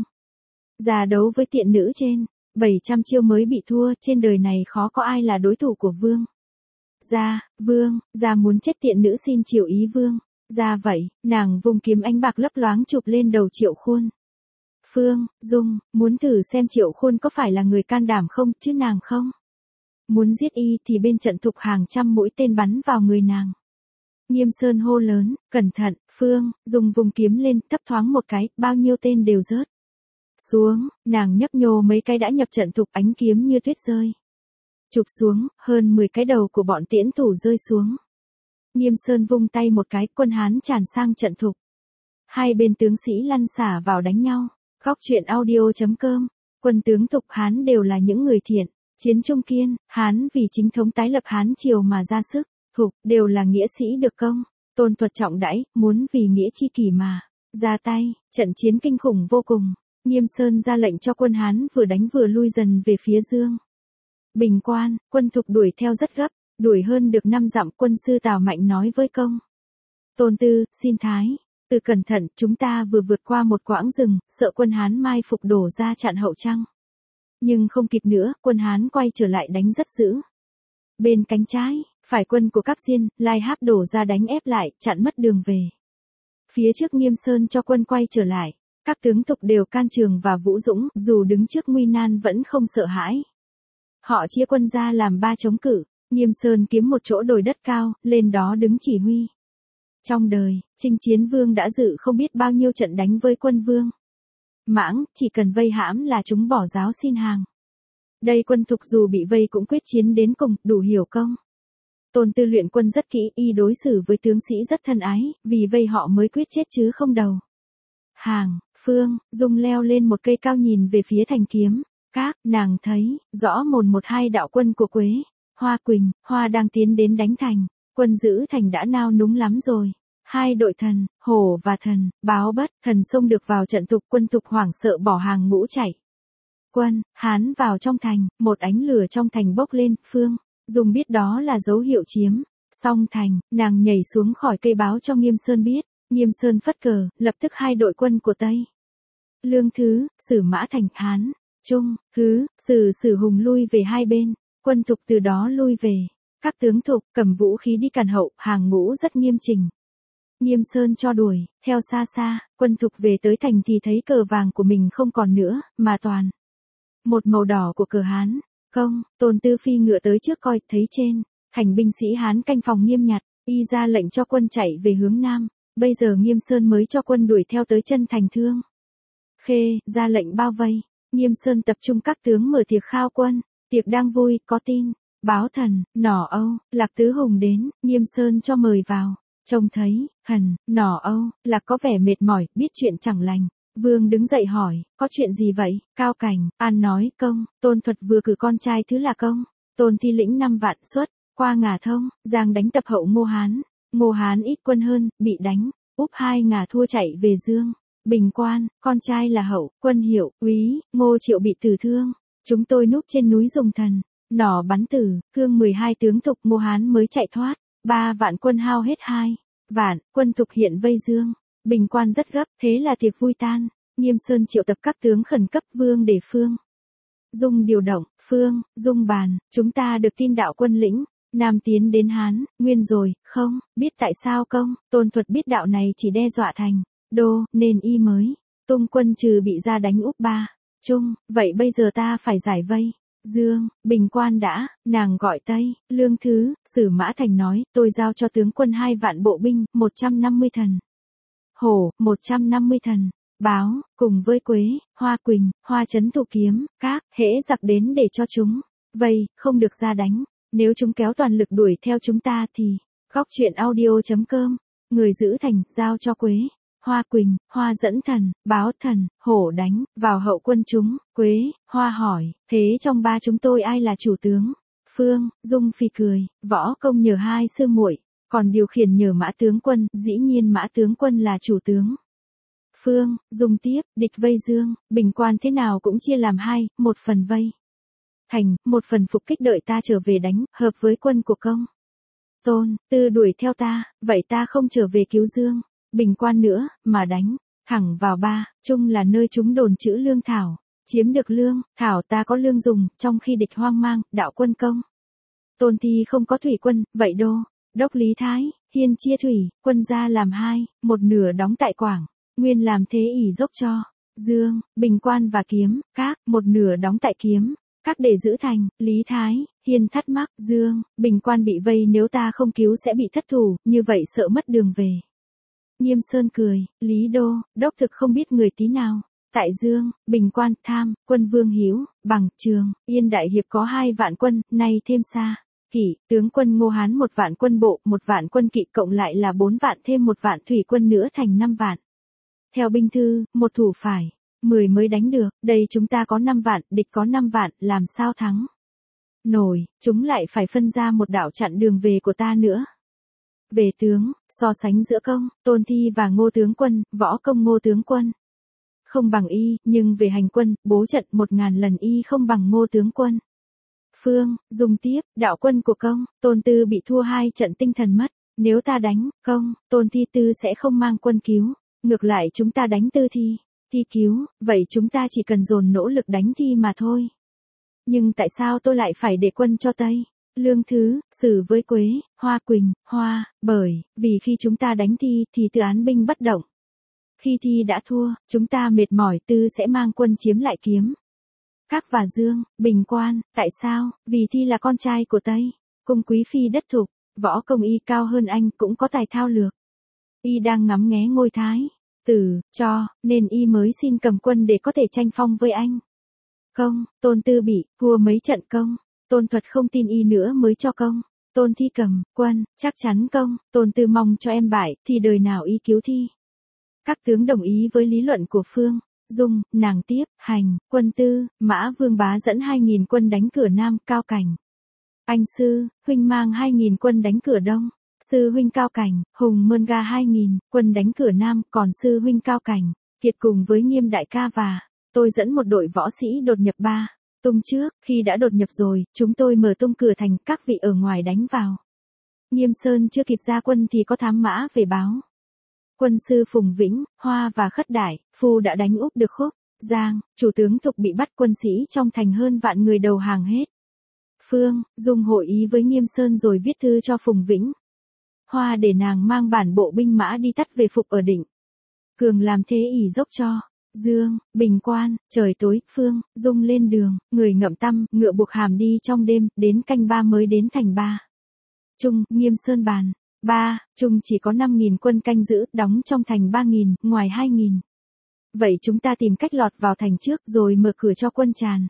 gia đấu với tiện nữ trên bảy trăm chiêu mới bị thua. Trên đời này khó có ai là đối thủ của Vương gia. Vương gia muốn chết, tiện nữ xin chiều ý Vương gia. Vậy nàng vùng kiếm ánh bạc lấp loáng chụp lên đầu Triệu Khuôn. Phương Dung muốn thử xem Triệu Khuôn có phải là người can đảm không, chứ nàng không muốn giết Y thì bên trận thục hàng trăm mũi tên bắn vào người nàng. Nghiêm Sơn hô lớn: Cẩn thận! Phương Dung vùng kiếm lên, thấp thoáng một cái, bao nhiêu tên đều rớt xuống. Nàng nhấp nhô mấy cái đã nhập trận thục, ánh kiếm như tuyết rơi chụp xuống, hơn mười cái đầu của bọn tiễn thủ rơi xuống. Nghiêm Sơn vung tay một cái, quân Hán tràn sang trận thục. Hai bên tướng sĩ lăn xả vào đánh nhau. Góc truyện audio chấm com. Quân tướng thục Hán đều là những người thiện, chiến trung kiên. Hán vì chính thống tái lập Hán Triều mà ra sức. Thục đều là nghĩa sĩ được công. Tôn Thuật trọng đãi, muốn vì nghĩa chi kỷ mà ra tay, trận chiến kinh khủng vô cùng. Nghiêm Sơn ra lệnh cho quân Hán vừa đánh vừa lui dần về phía Dương Bình Quan, quân Thục đuổi theo rất gấp, đuổi hơn được năm dặm. Quân sư Tào Mạnh nói với công Tôn Tư, xin thái tử cẩn thận, chúng ta vừa vượt qua một quãng rừng, sợ quân Hán mai phục đổ ra chặn hậu trăng. Nhưng không kịp nữa, quân Hán quay trở lại đánh rất dữ. Bên cánh trái, phải quân của Cáp Diên, Lai Háp đổ ra đánh ép lại, chặn mất đường về. Phía trước Nghiêm Sơn cho quân quay trở lại, các tướng Thục đều can trường và vũ dũng, dù đứng trước nguy nan vẫn không sợ hãi. Họ chia quân ra làm ba chống cự, Nghiêm Sơn kiếm một chỗ đồi đất cao, lên đó đứng chỉ huy. Trong đời, Chinh Chiến Vương đã dự không biết bao nhiêu trận đánh với quân Vương Mãng, chỉ cần vây hãm là chúng bỏ giáo xin hàng. Đây quân Thục dù bị vây cũng quyết chiến đến cùng, đủ hiểu công. Tôn Tư luyện quân rất kỹ, y đối xử với tướng sĩ rất thân ái, vì vây họ mới quyết chết chứ không đầu hàng. Phương Dung leo lên một cây cao nhìn về phía thành Kiếm Các, nàng thấy rõ mồn một hai đạo quân của Quế, Hoa Quỳnh, Hoa đang tiến đến đánh thành. Quân giữ thành đã nao núng lắm rồi. Hai đội Thần, Hổ và Thần, Báo Bất, Thần xông được vào trận Thục, quân Thục hoảng sợ bỏ hàng ngũ chạy. Quân Hán vào trong thành, một ánh lửa trong thành bốc lên. Phương Dung biết đó là dấu hiệu chiếm xong thành, nàng nhảy xuống khỏi cây báo cho Nghiêm Sơn biết. Nghiêm Sơn phất cờ, lập tức hai đội quân của Tây Lương Thứ, Sử Mã thành Hán, Trung, Thứ, Sử Sử Hùng lui về hai bên, quân Thục từ đó lui về. Các tướng Thục cầm vũ khí đi càn hậu, hàng ngũ rất nghiêm chỉnh. Nghiêm Sơn cho đuổi, theo xa xa, quân Thục về tới thành thì thấy cờ vàng của mình không còn nữa, mà toàn một màu đỏ của cờ Hán. Công Tôn Tư phi ngựa tới trước coi, thấy trên thành binh sĩ Hán canh phòng nghiêm nhặt, y ra lệnh cho quân chạy về hướng nam. Bây giờ Nghiêm Sơn mới cho quân đuổi theo tới chân thành Thương Khê, ra lệnh bao vây. Nghiêm Sơn tập trung các tướng mở tiệc khao quân. Tiệc đang vui, có tin báo Thần, Nỏ Âu, Lạc Tứ Hùng đến, Nghiêm Sơn cho mời vào. Trông thấy Thần, Nỏ Âu, Lạc có vẻ mệt mỏi, biết chuyện chẳng lành. Vương đứng dậy hỏi, có chuyện gì vậy? Cao Cảnh, An nói, công Tôn Thuật vừa cử con trai thứ là công Tôn Thi lĩnh năm vạn xuất qua Ngà Thông, giang đánh tập hậu Ngô Hán. Ngô Hán ít quân hơn, bị đánh úp hai ngà thua chạy về Dương Bình Quan. Con trai là Hậu Quân Hiệu úy Ngô Triệu bị tử thương. Chúng tôi núp trên núi dùng thần nỏ bắn tử, thương mười hai tướng Thục. Ngô Hán mới chạy thoát. Ba vạn quân hao hết hai vạn, quân Thục hiện vây Dương Bình Quan rất gấp, thế là tiệc vui tan. Nghiêm Sơn triệu tập các tướng khẩn cấp. Vương để Phương Dung điều động. Phương Dung bàn, chúng ta được tin đạo quân lĩnh Nam tiến đến Hán, Nguyên rồi, không biết tại sao công Tôn Thuật biết đạo này chỉ đe dọa thành Đô, nên y mới tung quân trừ bị ra đánh úp ba Trung. Vậy bây giờ ta phải giải vây Dương Bình Quan đã. Nàng gọi Tây Lương Thứ, Sử Mã thành nói, tôi giao cho tướng quân hai vạn bộ binh, một trăm năm mươi thần Hổ, một trăm năm mươi thần Báo, cùng với Quế, Hoa Quỳnh, Hoa Trấn Thủ Kiếm Các, hễ giặc đến để cho chúng vây, không được ra đánh. Nếu chúng kéo toàn lực đuổi theo chúng ta thì góc truyện audio chấm com. Người giữ thành, giao cho Quế, Hoa Quỳnh, Hoa dẫn Thần, Báo Thần, Hổ đánh vào hậu quân chúng. Quế, Hoa hỏi, thế trong ba chúng tôi ai là chủ tướng? Phương Dung phì cười, võ công nhờ hai sư muội, còn điều khiển nhờ Mã tướng quân. Dĩ nhiên Mã tướng quân là chủ tướng. Phương Dung tiếp, địch vây Dương Bình Quan thế nào cũng chia làm hai, một phần vây thành, một phần phục kích đợi ta trở về đánh, hợp với quân của công Tôn Tư đuổi theo ta, vậy ta không trở về cứu Dương Bình Quan nữa, mà đánh thẳng vào ba Trung là nơi chúng đồn trữ lương thảo. Chiếm được lương thảo ta có lương dùng, trong khi địch hoang mang, đạo quân công Tôn Thi không có thủy quân, vậy đô đốc Lý Thái Hiên chia thủy quân ra làm hai, một nửa đóng tại Quảng Nguyên làm thế ỷ dốc cho Dương Bình Quan và Kiếm Các, một nửa đóng tại Kiếm Các để giữ thành. Lý Thái Hiên thắc mắc, Dương Bình Quan bị vây, nếu ta không cứu sẽ bị thất thủ, như vậy sợ mất đường về. Nghiêm Sơn cười, Lý Đô đốc thực không biết người tí nào. Tại Dương Bình Quan, Tham quân Vương Hữu Bằng, Trường Yên đại hiệp có hai vạn quân, nay thêm Sa Kỷ tướng quân Ngô Hán một vạn quân bộ, một vạn quân kỵ, cộng lại là bốn vạn, thêm một vạn thủy quân nữa thành năm vạn. Theo binh thư, một thủ phải mười mới đánh được. Đây chúng ta có năm vạn, địch có năm vạn, làm sao thắng nổi? Chúng lại phải phân ra một đạo chặn đường về của ta nữa. Về tướng, so sánh giữa công, Tôn Thi và Ngô tướng quân, võ công Ngô tướng quân không bằng y, nhưng về hành quân, bố trận một ngàn lần y không bằng Ngô tướng quân. Phương, Dung tiếp, đạo quân của công, Tôn Tư bị thua hai trận tinh thần mất. Nếu ta đánh, công, Tôn Thi Tư sẽ không mang quân cứu. Ngược lại chúng ta đánh Tư Thi, Thi cứu, vậy chúng ta chỉ cần dồn nỗ lực đánh Thi mà thôi. Nhưng tại sao tôi lại phải để quân cho Tây? Lương Thứ, xử với Quế, Hoa Quỳnh, Hoa, bởi, vì khi chúng ta đánh Thi thì Tư án binh bất động. Khi Thi đã thua, chúng ta mệt mỏi Tư sẽ mang quân chiếm lại Kiếm. Các và Dương, Bình Quan, tại sao? Vì Thi là con trai của Tây, cung quý phi đất thục, võ công y cao hơn anh cũng có tài thao lược. Y đang ngắm nghé ngôi thái tử, cho, nên y mới xin cầm quân để có thể tranh phong với anh. Công, Tôn Tư bị, thua mấy trận công, Tôn Thuật không tin y nữa mới cho công. Tôn Thi cầm, quân, chắc chắn công, Tôn Tư mong cho em bại, thì đời nào y cứu Thi. Các tướng đồng ý với lý luận của Phương, Dung, nàng tiếp, hành, quân Tư, Mã Vương Bá dẫn hai nghìn quân đánh cửa Nam, Cao Cảnh. Anh Sư, huynh mang hai nghìn quân đánh cửa Đông. Sư huynh Cao Cảnh, Hùng Mơn Ga hai nghìn, quân đánh cửa Nam, còn sư huynh Cao Cảnh, Kiệt cùng với Nghiêm đại ca và tôi dẫn một đội võ sĩ đột nhập ba tung trước, khi đã đột nhập rồi, chúng tôi mở tung cửa thành, các vị ở ngoài đánh vào. Nghiêm Sơn chưa kịp ra quân thì có thám mã về báo. Quân sư Phùng Vĩnh, Hoa và Khất Đại, Phu đã đánh úp được Khúc, Giang, chủ tướng Thục bị bắt, quân sĩ trong thành hơn vạn người đầu hàng hết. Phương, Dung hội ý với Nghiêm Sơn rồi viết thư cho Phùng Vĩnh. Hoa để nàng mang bản bộ binh mã đi tắt về phục ở Định. Cường làm thế ỷ dốc cho. Dương, Bình Quan, trời tối, Phương, Dung lên đường, người ngậm tăm, ngựa buộc hàm đi trong đêm, đến canh ba mới đến thành Ba Trung, Nghiêm Sơn bàn. Ba Trung chỉ có năm nghìn quân canh giữ, đóng trong thành ba nghìn, ngoài hai nghìn. Vậy chúng ta tìm cách lọt vào thành trước rồi mở cửa cho quân tràn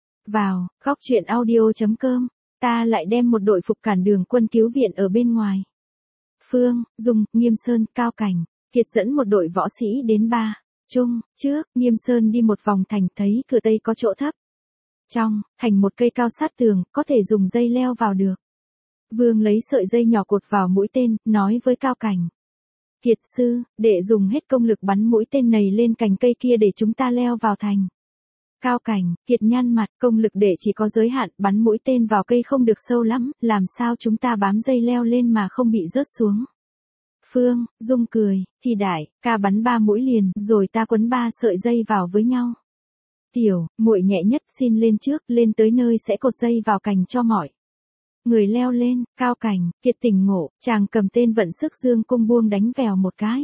vào. Góc truyện audio chấm com, ta lại đem một đội phục cản đường quân cứu viện ở bên ngoài. Phương, Dung, Nghiêm Sơn, Cao Cảnh, Kiệt dẫn một đội võ sĩ đến Ba Trung, trước, Nghiêm Sơn đi một vòng thành thấy cửa Tây có chỗ thấp. Trong, thành một cây cao sát tường, có thể dùng dây leo vào được. Vương lấy sợi dây nhỏ cột vào mũi tên, nói với Cao Cảnh. Kiệt sư, để dùng hết công lực bắn mũi tên này lên cành cây kia để chúng ta leo vào thành. Cao Cảnh, Kiệt nhăn mặt, công lực để chỉ có giới hạn, bắn mũi tên vào cây không được sâu lắm, làm sao chúng ta bám dây leo lên mà không bị rớt xuống. Phương, Dung cười, thì đại, ca bắn ba mũi liền, rồi ta quấn ba sợi dây vào với nhau. Tiểu, muội nhẹ nhất xin lên trước, lên tới nơi sẽ cột dây vào cành cho mọi người leo lên. Cao Cảnh, Kiệt tỉnh ngộ, chàng cầm tên vận sức dương cung buông đánh vèo một cái.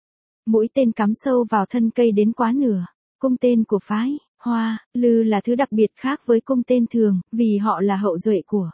Mũi tên cắm sâu vào thân cây đến quá nửa. Cung tên của phái Hoa, Lư là thứ đặc biệt khác với cung tên thường, vì họ là hậu duệ của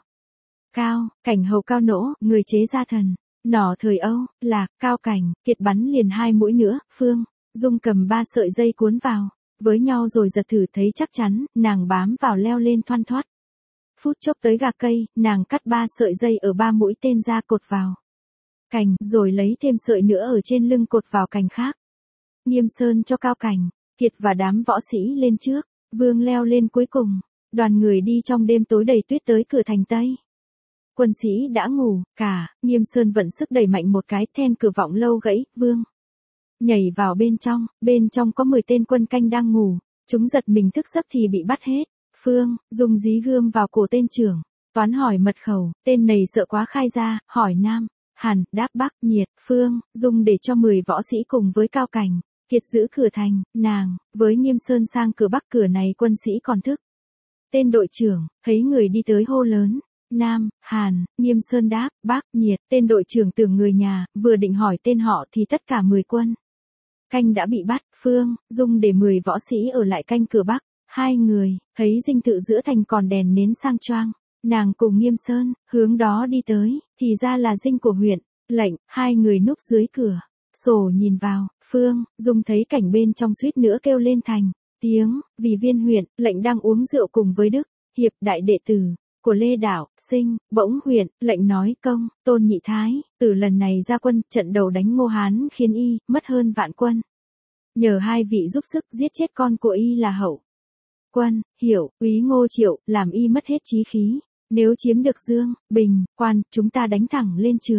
Cao Cảnh hầu Cao Nỗ, người chế ra thần nỏ thời Âu. Lạc, Cao Cảnh, Kiệt bắn liền hai mũi nữa. Phương, Dung cầm ba sợi dây cuốn vào với nhau rồi giật thử thấy chắc chắn, nàng bám vào leo lên thoăn thoắt. Phút chốc tới gạc cây, nàng cắt ba sợi dây ở ba mũi tên ra cột vào cành, rồi lấy thêm sợi nữa ở trên lưng cột vào cành khác. Nghiêm Sơn cho Cao Cảnh, Kiệt và đám võ sĩ lên trước, Vương leo lên cuối cùng. Đoàn người đi trong đêm tối đầy tuyết tới cửa thành Tây. Quân sĩ đã ngủ, cả, Nghiêm Sơn vận sức đẩy mạnh một cái, then cửa vọng lâu gãy, Vương nhảy vào bên trong, bên trong có mười tên quân canh đang ngủ, chúng giật mình thức giấc thì bị bắt hết. Phương, Dung dí gươm vào cổ tên trưởng, toán hỏi mật khẩu, tên này sợ quá khai ra, hỏi Nam, Hàn, đáp Bắc, Nhiệt. Phương, Dung để cho mười võ sĩ cùng với Cao Cảnh, Kiệt giữ cửa thành, nàng, với Nghiêm Sơn sang cửa Bắc, cửa này quân sĩ còn thức. Tên đội trưởng, thấy người đi tới hô lớn, Nam, Hàn, Nghiêm Sơn đáp, Bắc, Nhiệt. Tên đội trưởng tưởng người nhà, vừa định hỏi tên họ thì tất cả mười quân canh đã bị bắt. Phương, Dung để mười võ sĩ ở lại canh cửa Bắc. Hai người, thấy dinh thự giữa thành còn đèn nến sang choang. Nàng cùng Nghiêm Sơn, hướng đó đi tới, thì ra là dinh của huyện. Lệnh, hai người núp dưới cửa sổ nhìn vào. Phương, Dung thấy cảnh bên trong suýt nữa kêu lên thành tiếng, vì viên huyện, lệnh đang uống rượu cùng với Đức Hiệp, đại đệ tử của Lê Đạo Sinh. Bỗng huyện, lệnh nói, công, Tôn Nhị Thái tử lần này ra quân, trận đầu đánh Ngô Hán khiến y mất hơn vạn quân. Nhờ hai vị giúp sức giết chết con của y là Hậu Quân, Hiểu, úy Ngô Triệu, làm y mất hết chí khí. Nếu chiếm được Dương, Bình, Quan, chúng ta đánh thẳng lên trường.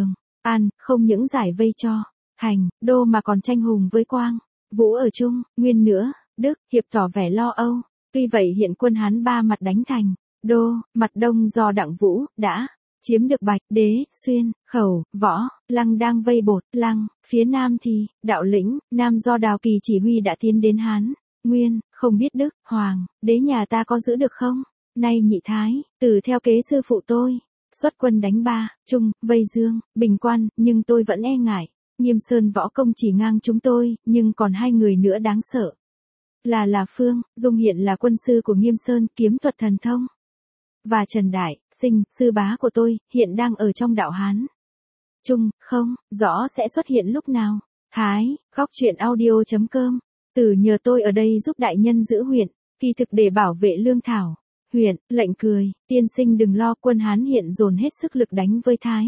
An, không những giải vây cho Hành, Đô mà còn tranh hùng với Quang, Vũ ở chung, Nguyên nữa, Đức, Hiệp tỏ vẻ lo âu. Tuy vậy hiện quân Hán ba mặt đánh thành, Đô, mặt đông do Đặng Vũ, đã chiếm được Bạch, Đế, Xuyên, Khẩu, Võ, Lăng đang vây Bột, Lăng, phía nam thì, Đạo Lĩnh, nam do Đào Kỳ chỉ huy đã tiến đến Hán, Nguyên, không biết Đức, Hoàng, đế nhà ta có giữ được không? Nay Nhị Thái, Tử theo kế sư phụ tôi, xuất quân đánh Ba, Trung, vây Dương, Bình Quan, nhưng tôi vẫn e ngại. Nghiêm Sơn võ công chỉ ngang chúng tôi, nhưng còn hai người nữa đáng sợ. Là là Phương, Dung hiện là quân sư của Nghiêm Sơn, kiếm thuật thần thông. Và Trần Đại, Sinh, sư bá của tôi, hiện đang ở trong đạo Hán. Trung, không, rõ sẽ xuất hiện lúc nào. Thái, góc truyện audio chấm com. Tử nhờ tôi ở đây giúp đại nhân giữ huyện, kỳ thực để bảo vệ lương thảo. Huyện, lệnh cười, tiên sinh đừng lo, quân Hán hiện dồn hết sức lực đánh với Thái.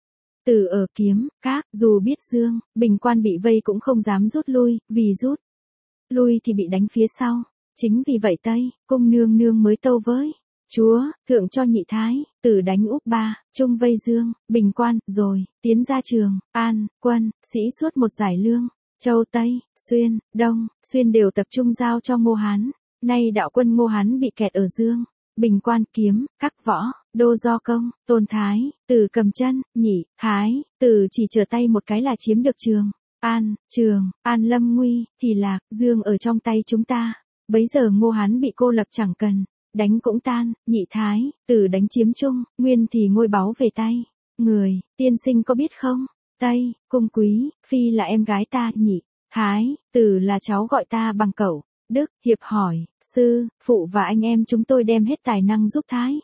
Tử ở Kiếm, Các, dù biết Dương, Bình Quan bị vây cũng không dám rút lui, vì rút lui thì bị đánh phía sau. Chính vì vậy Tây, cung nương nương mới tâu với chúa, thượng cho Nhị Thái, Tử đánh úp Ba, Trung vây Dương, Bình Quan, rồi, tiến ra Trường, An, quân, sĩ suốt một giải lương, Châu Tây, Xuyên, Đông, Xuyên đều tập trung giao cho Ngô Hán. Nay đạo quân Ngô Hán bị kẹt ở Dương, Bình Quan, Kiếm, Các, Võ, Đô do Công, Tôn Thái, Tử cầm chân, Nhị, Thái, Tử chỉ trở tay một cái là chiếm được Trường, An, Trường, An lâm nguy, thì Lạc, Dương ở trong tay chúng ta. Bấy giờ Ngô Hán bị cô lập chẳng cần đánh cũng tan. Nhị Thái, Tử đánh chiếm Trung, Nguyên thì ngôi báu về tay người. Tiên sinh có biết không? Tây, cung quý, Phi là em gái ta. Nhị Thái, Tử là cháu gọi ta bằng cậu. Đức, Hiệp hỏi, sư, phụ và anh em chúng tôi đem hết tài năng giúp Thái.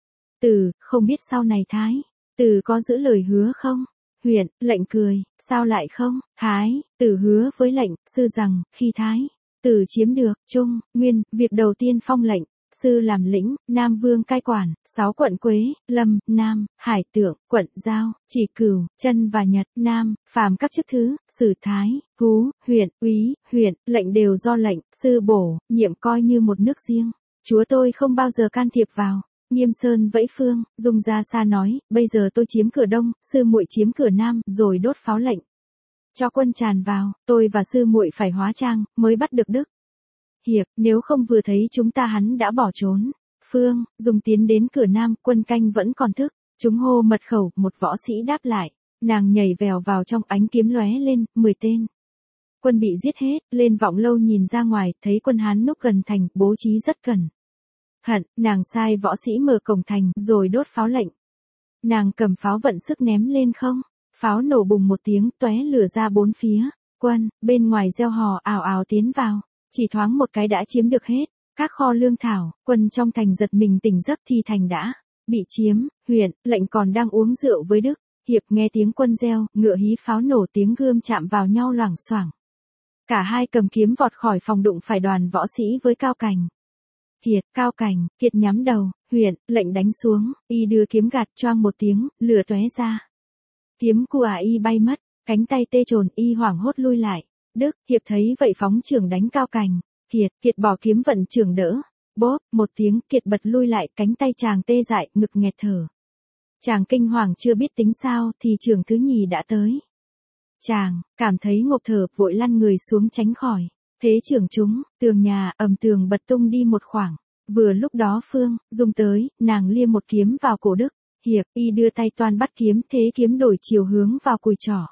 Tử, không biết sau này Thái, Tử có giữ lời hứa không? Huyện, lệnh cười, sao lại không? Thái, Tử hứa với lệnh, sư rằng, khi Thái, Tử chiếm được, Trung, Nguyên, việc đầu tiên phong lệnh, sư làm lĩnh, Nam Vương cai quản, sáu quận Quế, Lâm, Nam, Hải Tượng, quận Giao, Chỉ Cửu, Chân và Nhật, Nam, phàm các chức thứ, Sử Thái, Hú, huyện, úy, huyện, lệnh đều do lệnh, sư bổ, nhiệm coi như một nước riêng. Chúa tôi không bao giờ can thiệp vào. Nghiêm Sơn vẫy Phương, Dung ra xa nói, bây giờ tôi chiếm cửa Đông, sư muội chiếm cửa Nam, rồi đốt pháo lệnh cho quân tràn vào, tôi và sư muội phải hóa trang, mới bắt được Đức. Hiệp, nếu không vừa thấy chúng ta hắn đã bỏ trốn. Phương, Dung tiến đến cửa Nam, quân canh vẫn còn thức. Chúng hô mật khẩu, một võ sĩ đáp lại. Nàng nhảy vèo vào trong, ánh kiếm lóe lên, mười tên quân bị giết hết. Lên Vọng Lâu nhìn ra ngoài, thấy quân Hán núp gần thành, bố trí rất cẩn thận. Nàng sai võ sĩ mở cổng thành, rồi đốt pháo lệnh. Nàng cầm pháo vận sức ném lên không. Pháo nổ bùng một tiếng, tóe lửa ra bốn phía. Quân bên ngoài reo hò ào ào tiến vào. Chỉ thoáng một cái đã chiếm được hết các kho lương thảo. Quân trong thành giật mình tỉnh giấc thì thành đã bị chiếm. Huyện, lệnh còn đang uống rượu với Đức. Hiệp nghe tiếng quân reo, ngựa hí pháo nổ, tiếng gươm chạm vào nhau loảng xoảng. Cả hai cầm kiếm vọt khỏi phòng, đụng phải đoàn võ sĩ với Cao Cảnh. Kiệt, Cao Cảnh, Kiệt nhắm đầu. Huyện, lệnh đánh xuống, y đưa kiếm gạt, choang một tiếng, lửa tóe ra. Kiếm của ả y bay mất, cánh tay tê trồn, y hoảng hốt lui lại. Đức, Hiệp thấy vậy phóng chưởng đánh Cao Cảnh. Kiệt, Kiệt bỏ kiếm vận chưởng đỡ. Bốp, một tiếng, Kiệt bật lui lại, cánh tay chàng tê dại, ngực nghẹt thở. Chàng kinh hoàng chưa biết tính sao, thì chưởng thứ nhì đã tới. Chàng, cảm thấy ngộp thở, vội lăn người xuống tránh khỏi. Thế chưởng chúng, tường nhà, ầm tường bật tung đi một khoảng. Vừa lúc đó Phương, Dung tới, nàng liêm một kiếm vào cổ Đức. Hiệp, y đưa tay toan bắt kiếm, thế kiếm đổi chiều hướng vào cùi trỏ.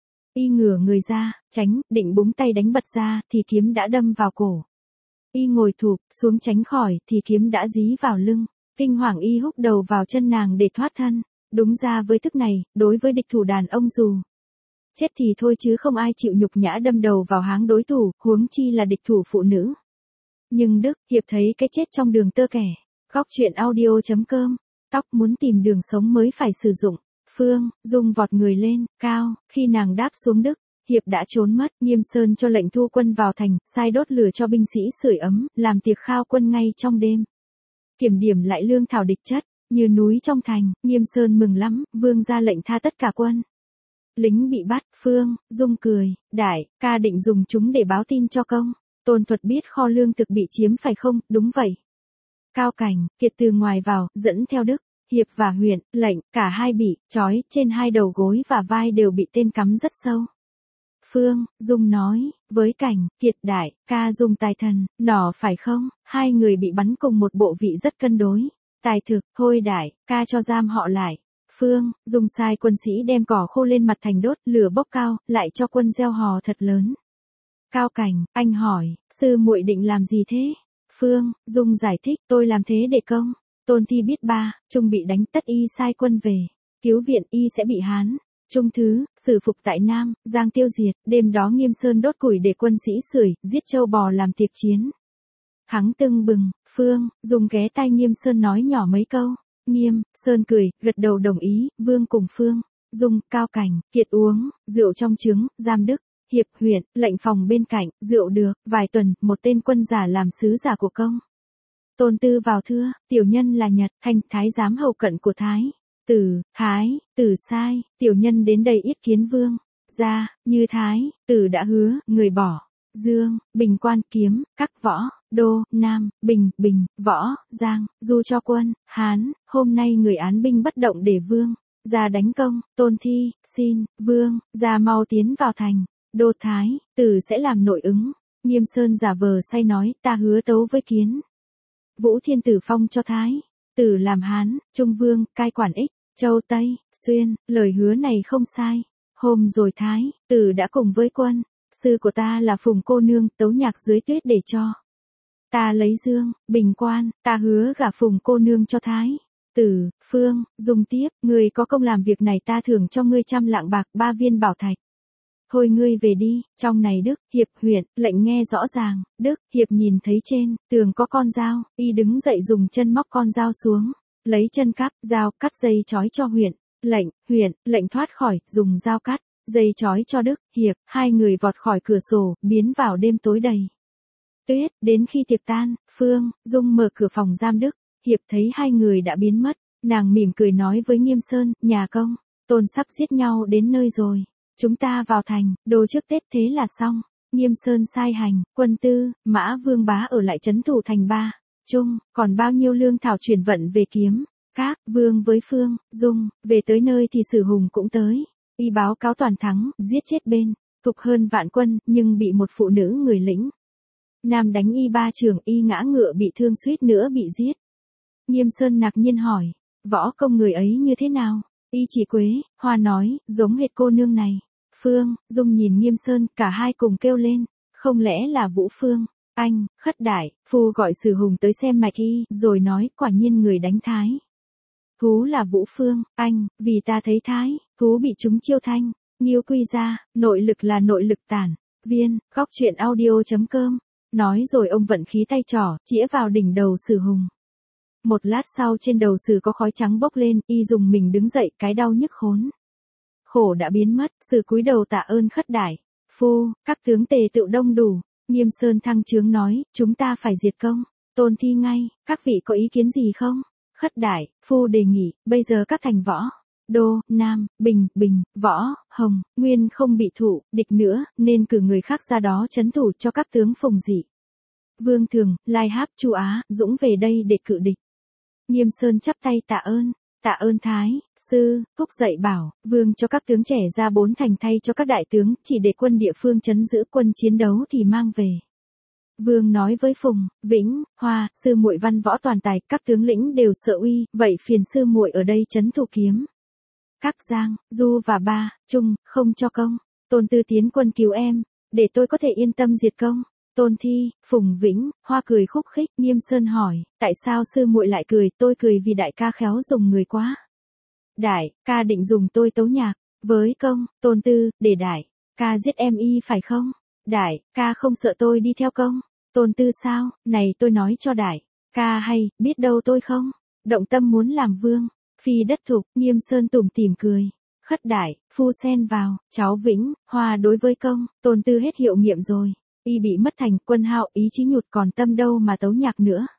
Y ngửa người ra, tránh, định búng tay đánh bật ra, thì kiếm đã đâm vào cổ. Y ngồi thụp xuống tránh khỏi, thì kiếm đã dí vào lưng. Kinh hoàng y húc đầu vào chân nàng để thoát thân. Đúng ra với thức này, đối với địch thủ đàn ông dù chết thì thôi chứ không ai chịu nhục nhã đâm đầu vào háng đối thủ, huống chi là địch thủ phụ nữ. Nhưng Đức, Hiệp thấy cái chết trong đường tơ kẻ. Góc truyện audio chấm com. Tóc muốn tìm đường sống mới phải sử dụng. Phương, Dung vọt người lên, cao, khi nàng đáp xuống Đức, Hiệp đã trốn mất. Nghiêm Sơn cho lệnh thu quân vào thành, sai đốt lửa cho binh sĩ sưởi ấm, làm tiệc khao quân ngay trong đêm. Kiểm điểm lại lương thảo địch chất, như núi trong thành. Nghiêm Sơn mừng lắm, vương ra lệnh tha tất cả quân lính bị bắt. Phương, Dung cười, đại ca định dùng chúng để báo tin cho công. Tôn Thuật biết kho lương thực bị chiếm phải không? Đúng vậy. Cao Cảnh, Kiệt từ ngoài vào, dẫn theo Đức. hiệp và huyện, lệnh, cả hai bị trói, trên hai đầu gối và vai đều bị tên cắm rất sâu. Phương, Dung nói, với Cảnh, Kiệt đại, ca dùng tài thần, nỏ phải không? Hai người bị bắn cùng một bộ vị rất cân đối. Tài thực, thôi đại, ca cho giam họ lại. Phương, Dung sai quân sĩ đem cỏ khô lên mặt thành đốt, lửa bốc cao, lại cho quân gieo hò thật lớn. Cao Cảnh, anh hỏi, sư muội định làm gì thế? Phương, Dung giải thích, tôi làm thế để công. Tôn Thi biết ba, Trung bị đánh tất y sai quân về. Cứu viện y sẽ bị Hán. Trung thứ, xử phục tại Nam, Giang tiêu diệt, đêm đó Nghiêm Sơn đốt củi để quân sĩ sưởi, giết trâu bò làm tiệc chiến. Hắn tưng bừng, Phương, Dung ghé tai Nghiêm Sơn nói nhỏ mấy câu. Nghiêm Sơn cười, gật đầu đồng ý, Vương cùng Phương, Dung, Cao Cảnh, Kiệt uống, rượu trong trứng, giam đức, hiệp huyện, lệnh phòng bên cạnh, rượu được, vài tuần, một tên quân giả làm sứ giả của công. Tôn Tư vào thưa, tiểu nhân là Nhật, Thanh, thái giám hầu cận của Thái. Tử, Thái, Tử sai, tiểu nhân đến đây yết kiến Vương. Ra, như Thái, Tử đã hứa, người bỏ. Dương, Bình quan kiếm, các võ, Đô, Nam, Bình, Bình, võ, Giang, du cho quân, Hán, hôm nay người án binh bất động để Vương. Ra đánh công, Tôn Thi, xin, Vương, ra mau tiến vào thành. Đô Thái, Tử sẽ làm nội ứng. Nghiêm Sơn giả vờ say nói, ta hứa tấu với Kiến. Vũ Thiên Tử phong cho Thái. Tử làm Hán, Trung Vương, cai quản ích, Châu Tây, Xuyên, lời hứa này không sai. Hôm rồi Thái, Tử đã cùng với quân. Sư của ta là Phùng cô nương, tấu nhạc dưới tuyết để cho. Ta lấy Dương, Bình quan, ta hứa gả Phùng cô nương cho Thái. Tử, Phương, Dung tiếp, người có công làm việc này ta thưởng cho ngươi trăm lạng bạc, ba viên bảo thạch. Thôi ngươi về đi, trong này Đức, Hiệp huyện, lệnh nghe rõ ràng, Đức, Hiệp nhìn thấy trên, tường có con dao, y đứng dậy dùng chân móc con dao xuống, lấy chân cắp, dao, cắt dây trói cho huyện, lệnh, huyện, lệnh thoát khỏi, dùng dao cắt, dây trói cho Đức, Hiệp, hai người vọt khỏi cửa sổ, biến vào đêm tối đầy. Tuyết, đến khi tiệc tan, Phương, Dung mở cửa phòng giam Đức, Hiệp thấy hai người đã biến mất, nàng mỉm cười nói với Nghiêm Sơn, nhà công, Tôn sắp giết nhau đến nơi rồi. Chúng ta vào thành, đồ trước Tết thế là xong. Nghiêm Sơn sai hành, quân tư, Mã Vương Bá ở lại trấn thủ thành ba. Trung, còn bao nhiêu lương thảo chuyển vận về kiếm. Các, Vương với Phương, Dung, về tới nơi thì Sử Hùng cũng tới. Y báo cáo toàn thắng, giết chết bên, thục hơn vạn quân, nhưng bị một phụ nữ người lĩnh. Nam đánh y ba trường, y ngã ngựa bị thương suýt nữa bị giết. Nghiêm Sơn ngạc nhiên hỏi, võ công người ấy như thế nào? Y chỉ Quế, Hoa nói, giống hệt cô nương này. Phương, Dung nhìn Nghiêm Sơn, cả hai cùng kêu lên, không lẽ là Vũ Phương, anh, khất đại, phu gọi Sử Hùng tới xem mạch y, rồi nói, quả nhiên người đánh Thái. Thú là Vũ Phương, anh, vì ta thấy Thái, thú bị chúng chiêu thanh, Nghiêu quy ra, nội lực là nội lực tản, viên, góc truyện audio.com, nói rồi ông vận khí tay trỏ, chĩa vào đỉnh đầu Sử Hùng. Một lát sau trên đầu Sử có khói trắng bốc lên, y dùng mình đứng dậy, cái đau nhức khốn. Khổ đã biến mất, Sử cúi đầu tạ ơn khất đại. Phu, các tướng tề tựu đông đủ. Nghiêm Sơn thăng trướng nói, chúng ta phải diệt công. Tôn Thi ngay, các vị có ý kiến gì không? Khất đại, phu đề nghị, bây giờ các thành võ. Đô, Nam, Bình, Bình, Võ, Hồng, Nguyên không bị thụ, địch nữa, nên cử người khác ra đó trấn thủ cho các tướng phùng dị. Vương Thường, Lai Háp, Chu Á, Dũng về đây để cự địch. Nghiêm Sơn chắp tay tạ ơn. Tạ ơn Thái, Sư, thúc dậy bảo, Vương cho các tướng trẻ ra bốn thành thay cho các đại tướng, chỉ để quân địa phương trấn giữ quân chiến đấu thì mang về. Vương nói với Phùng, Vĩnh, Hoa, sư muội văn võ toàn tài, các tướng lĩnh đều sợ uy, vậy phiền sư muội ở đây trấn thủ kiếm. Các Giang, Du và Ba, Trung, không cho công. Tôn Tư tiến quân cứu em, để tôi có thể yên tâm diệt công. Tôn Thi, Phùng Vĩnh, Hoa cười khúc khích. Nghiêm Sơn hỏi, tại sao sư muội lại cười? Tôi cười vì đại ca khéo dùng người quá. Đại ca định dùng tôi tấu nhạc với công. Tôn Tư, để đại ca giết em y phải không? Đại ca không sợ tôi đi theo công. Tôn Tư sao? Này tôi nói cho đại ca hay, biết đâu tôi không động tâm muốn làm vương phi đất thục. Nghiêm Sơn tủm tỉm cười. Khất đại, phu xen vào, cháu Vĩnh, Hoa đối với công. Tôn Tư hết hiệu nghiệm rồi. Y bị mất thành, quân hao, ý chí nhụt, còn tâm đâu mà tấu nhạc nữa.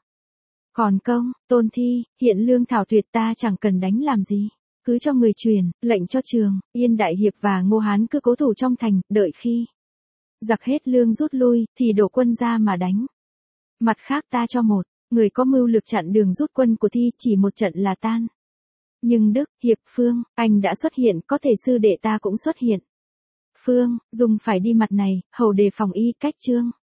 Còn công, Tôn Thi, hiện lương thảo tuyệt, ta chẳng cần đánh làm gì. Cứ cho người truyền, lệnh cho Trường, Yên Đại Hiệp và Ngô Hán cứ cố thủ trong thành, đợi khi giặc hết lương rút lui, thì đổ quân ra mà đánh. Mặt khác ta cho một người có mưu lược chặn đường rút quân của Thi, chỉ một trận là tan. Nhưng Đức, Hiệp, Phương, anh đã xuất hiện, có thể sư đệ ta cũng xuất hiện. Phương, Dung phải đi mặt này, hầu đề phòng y cách Trương.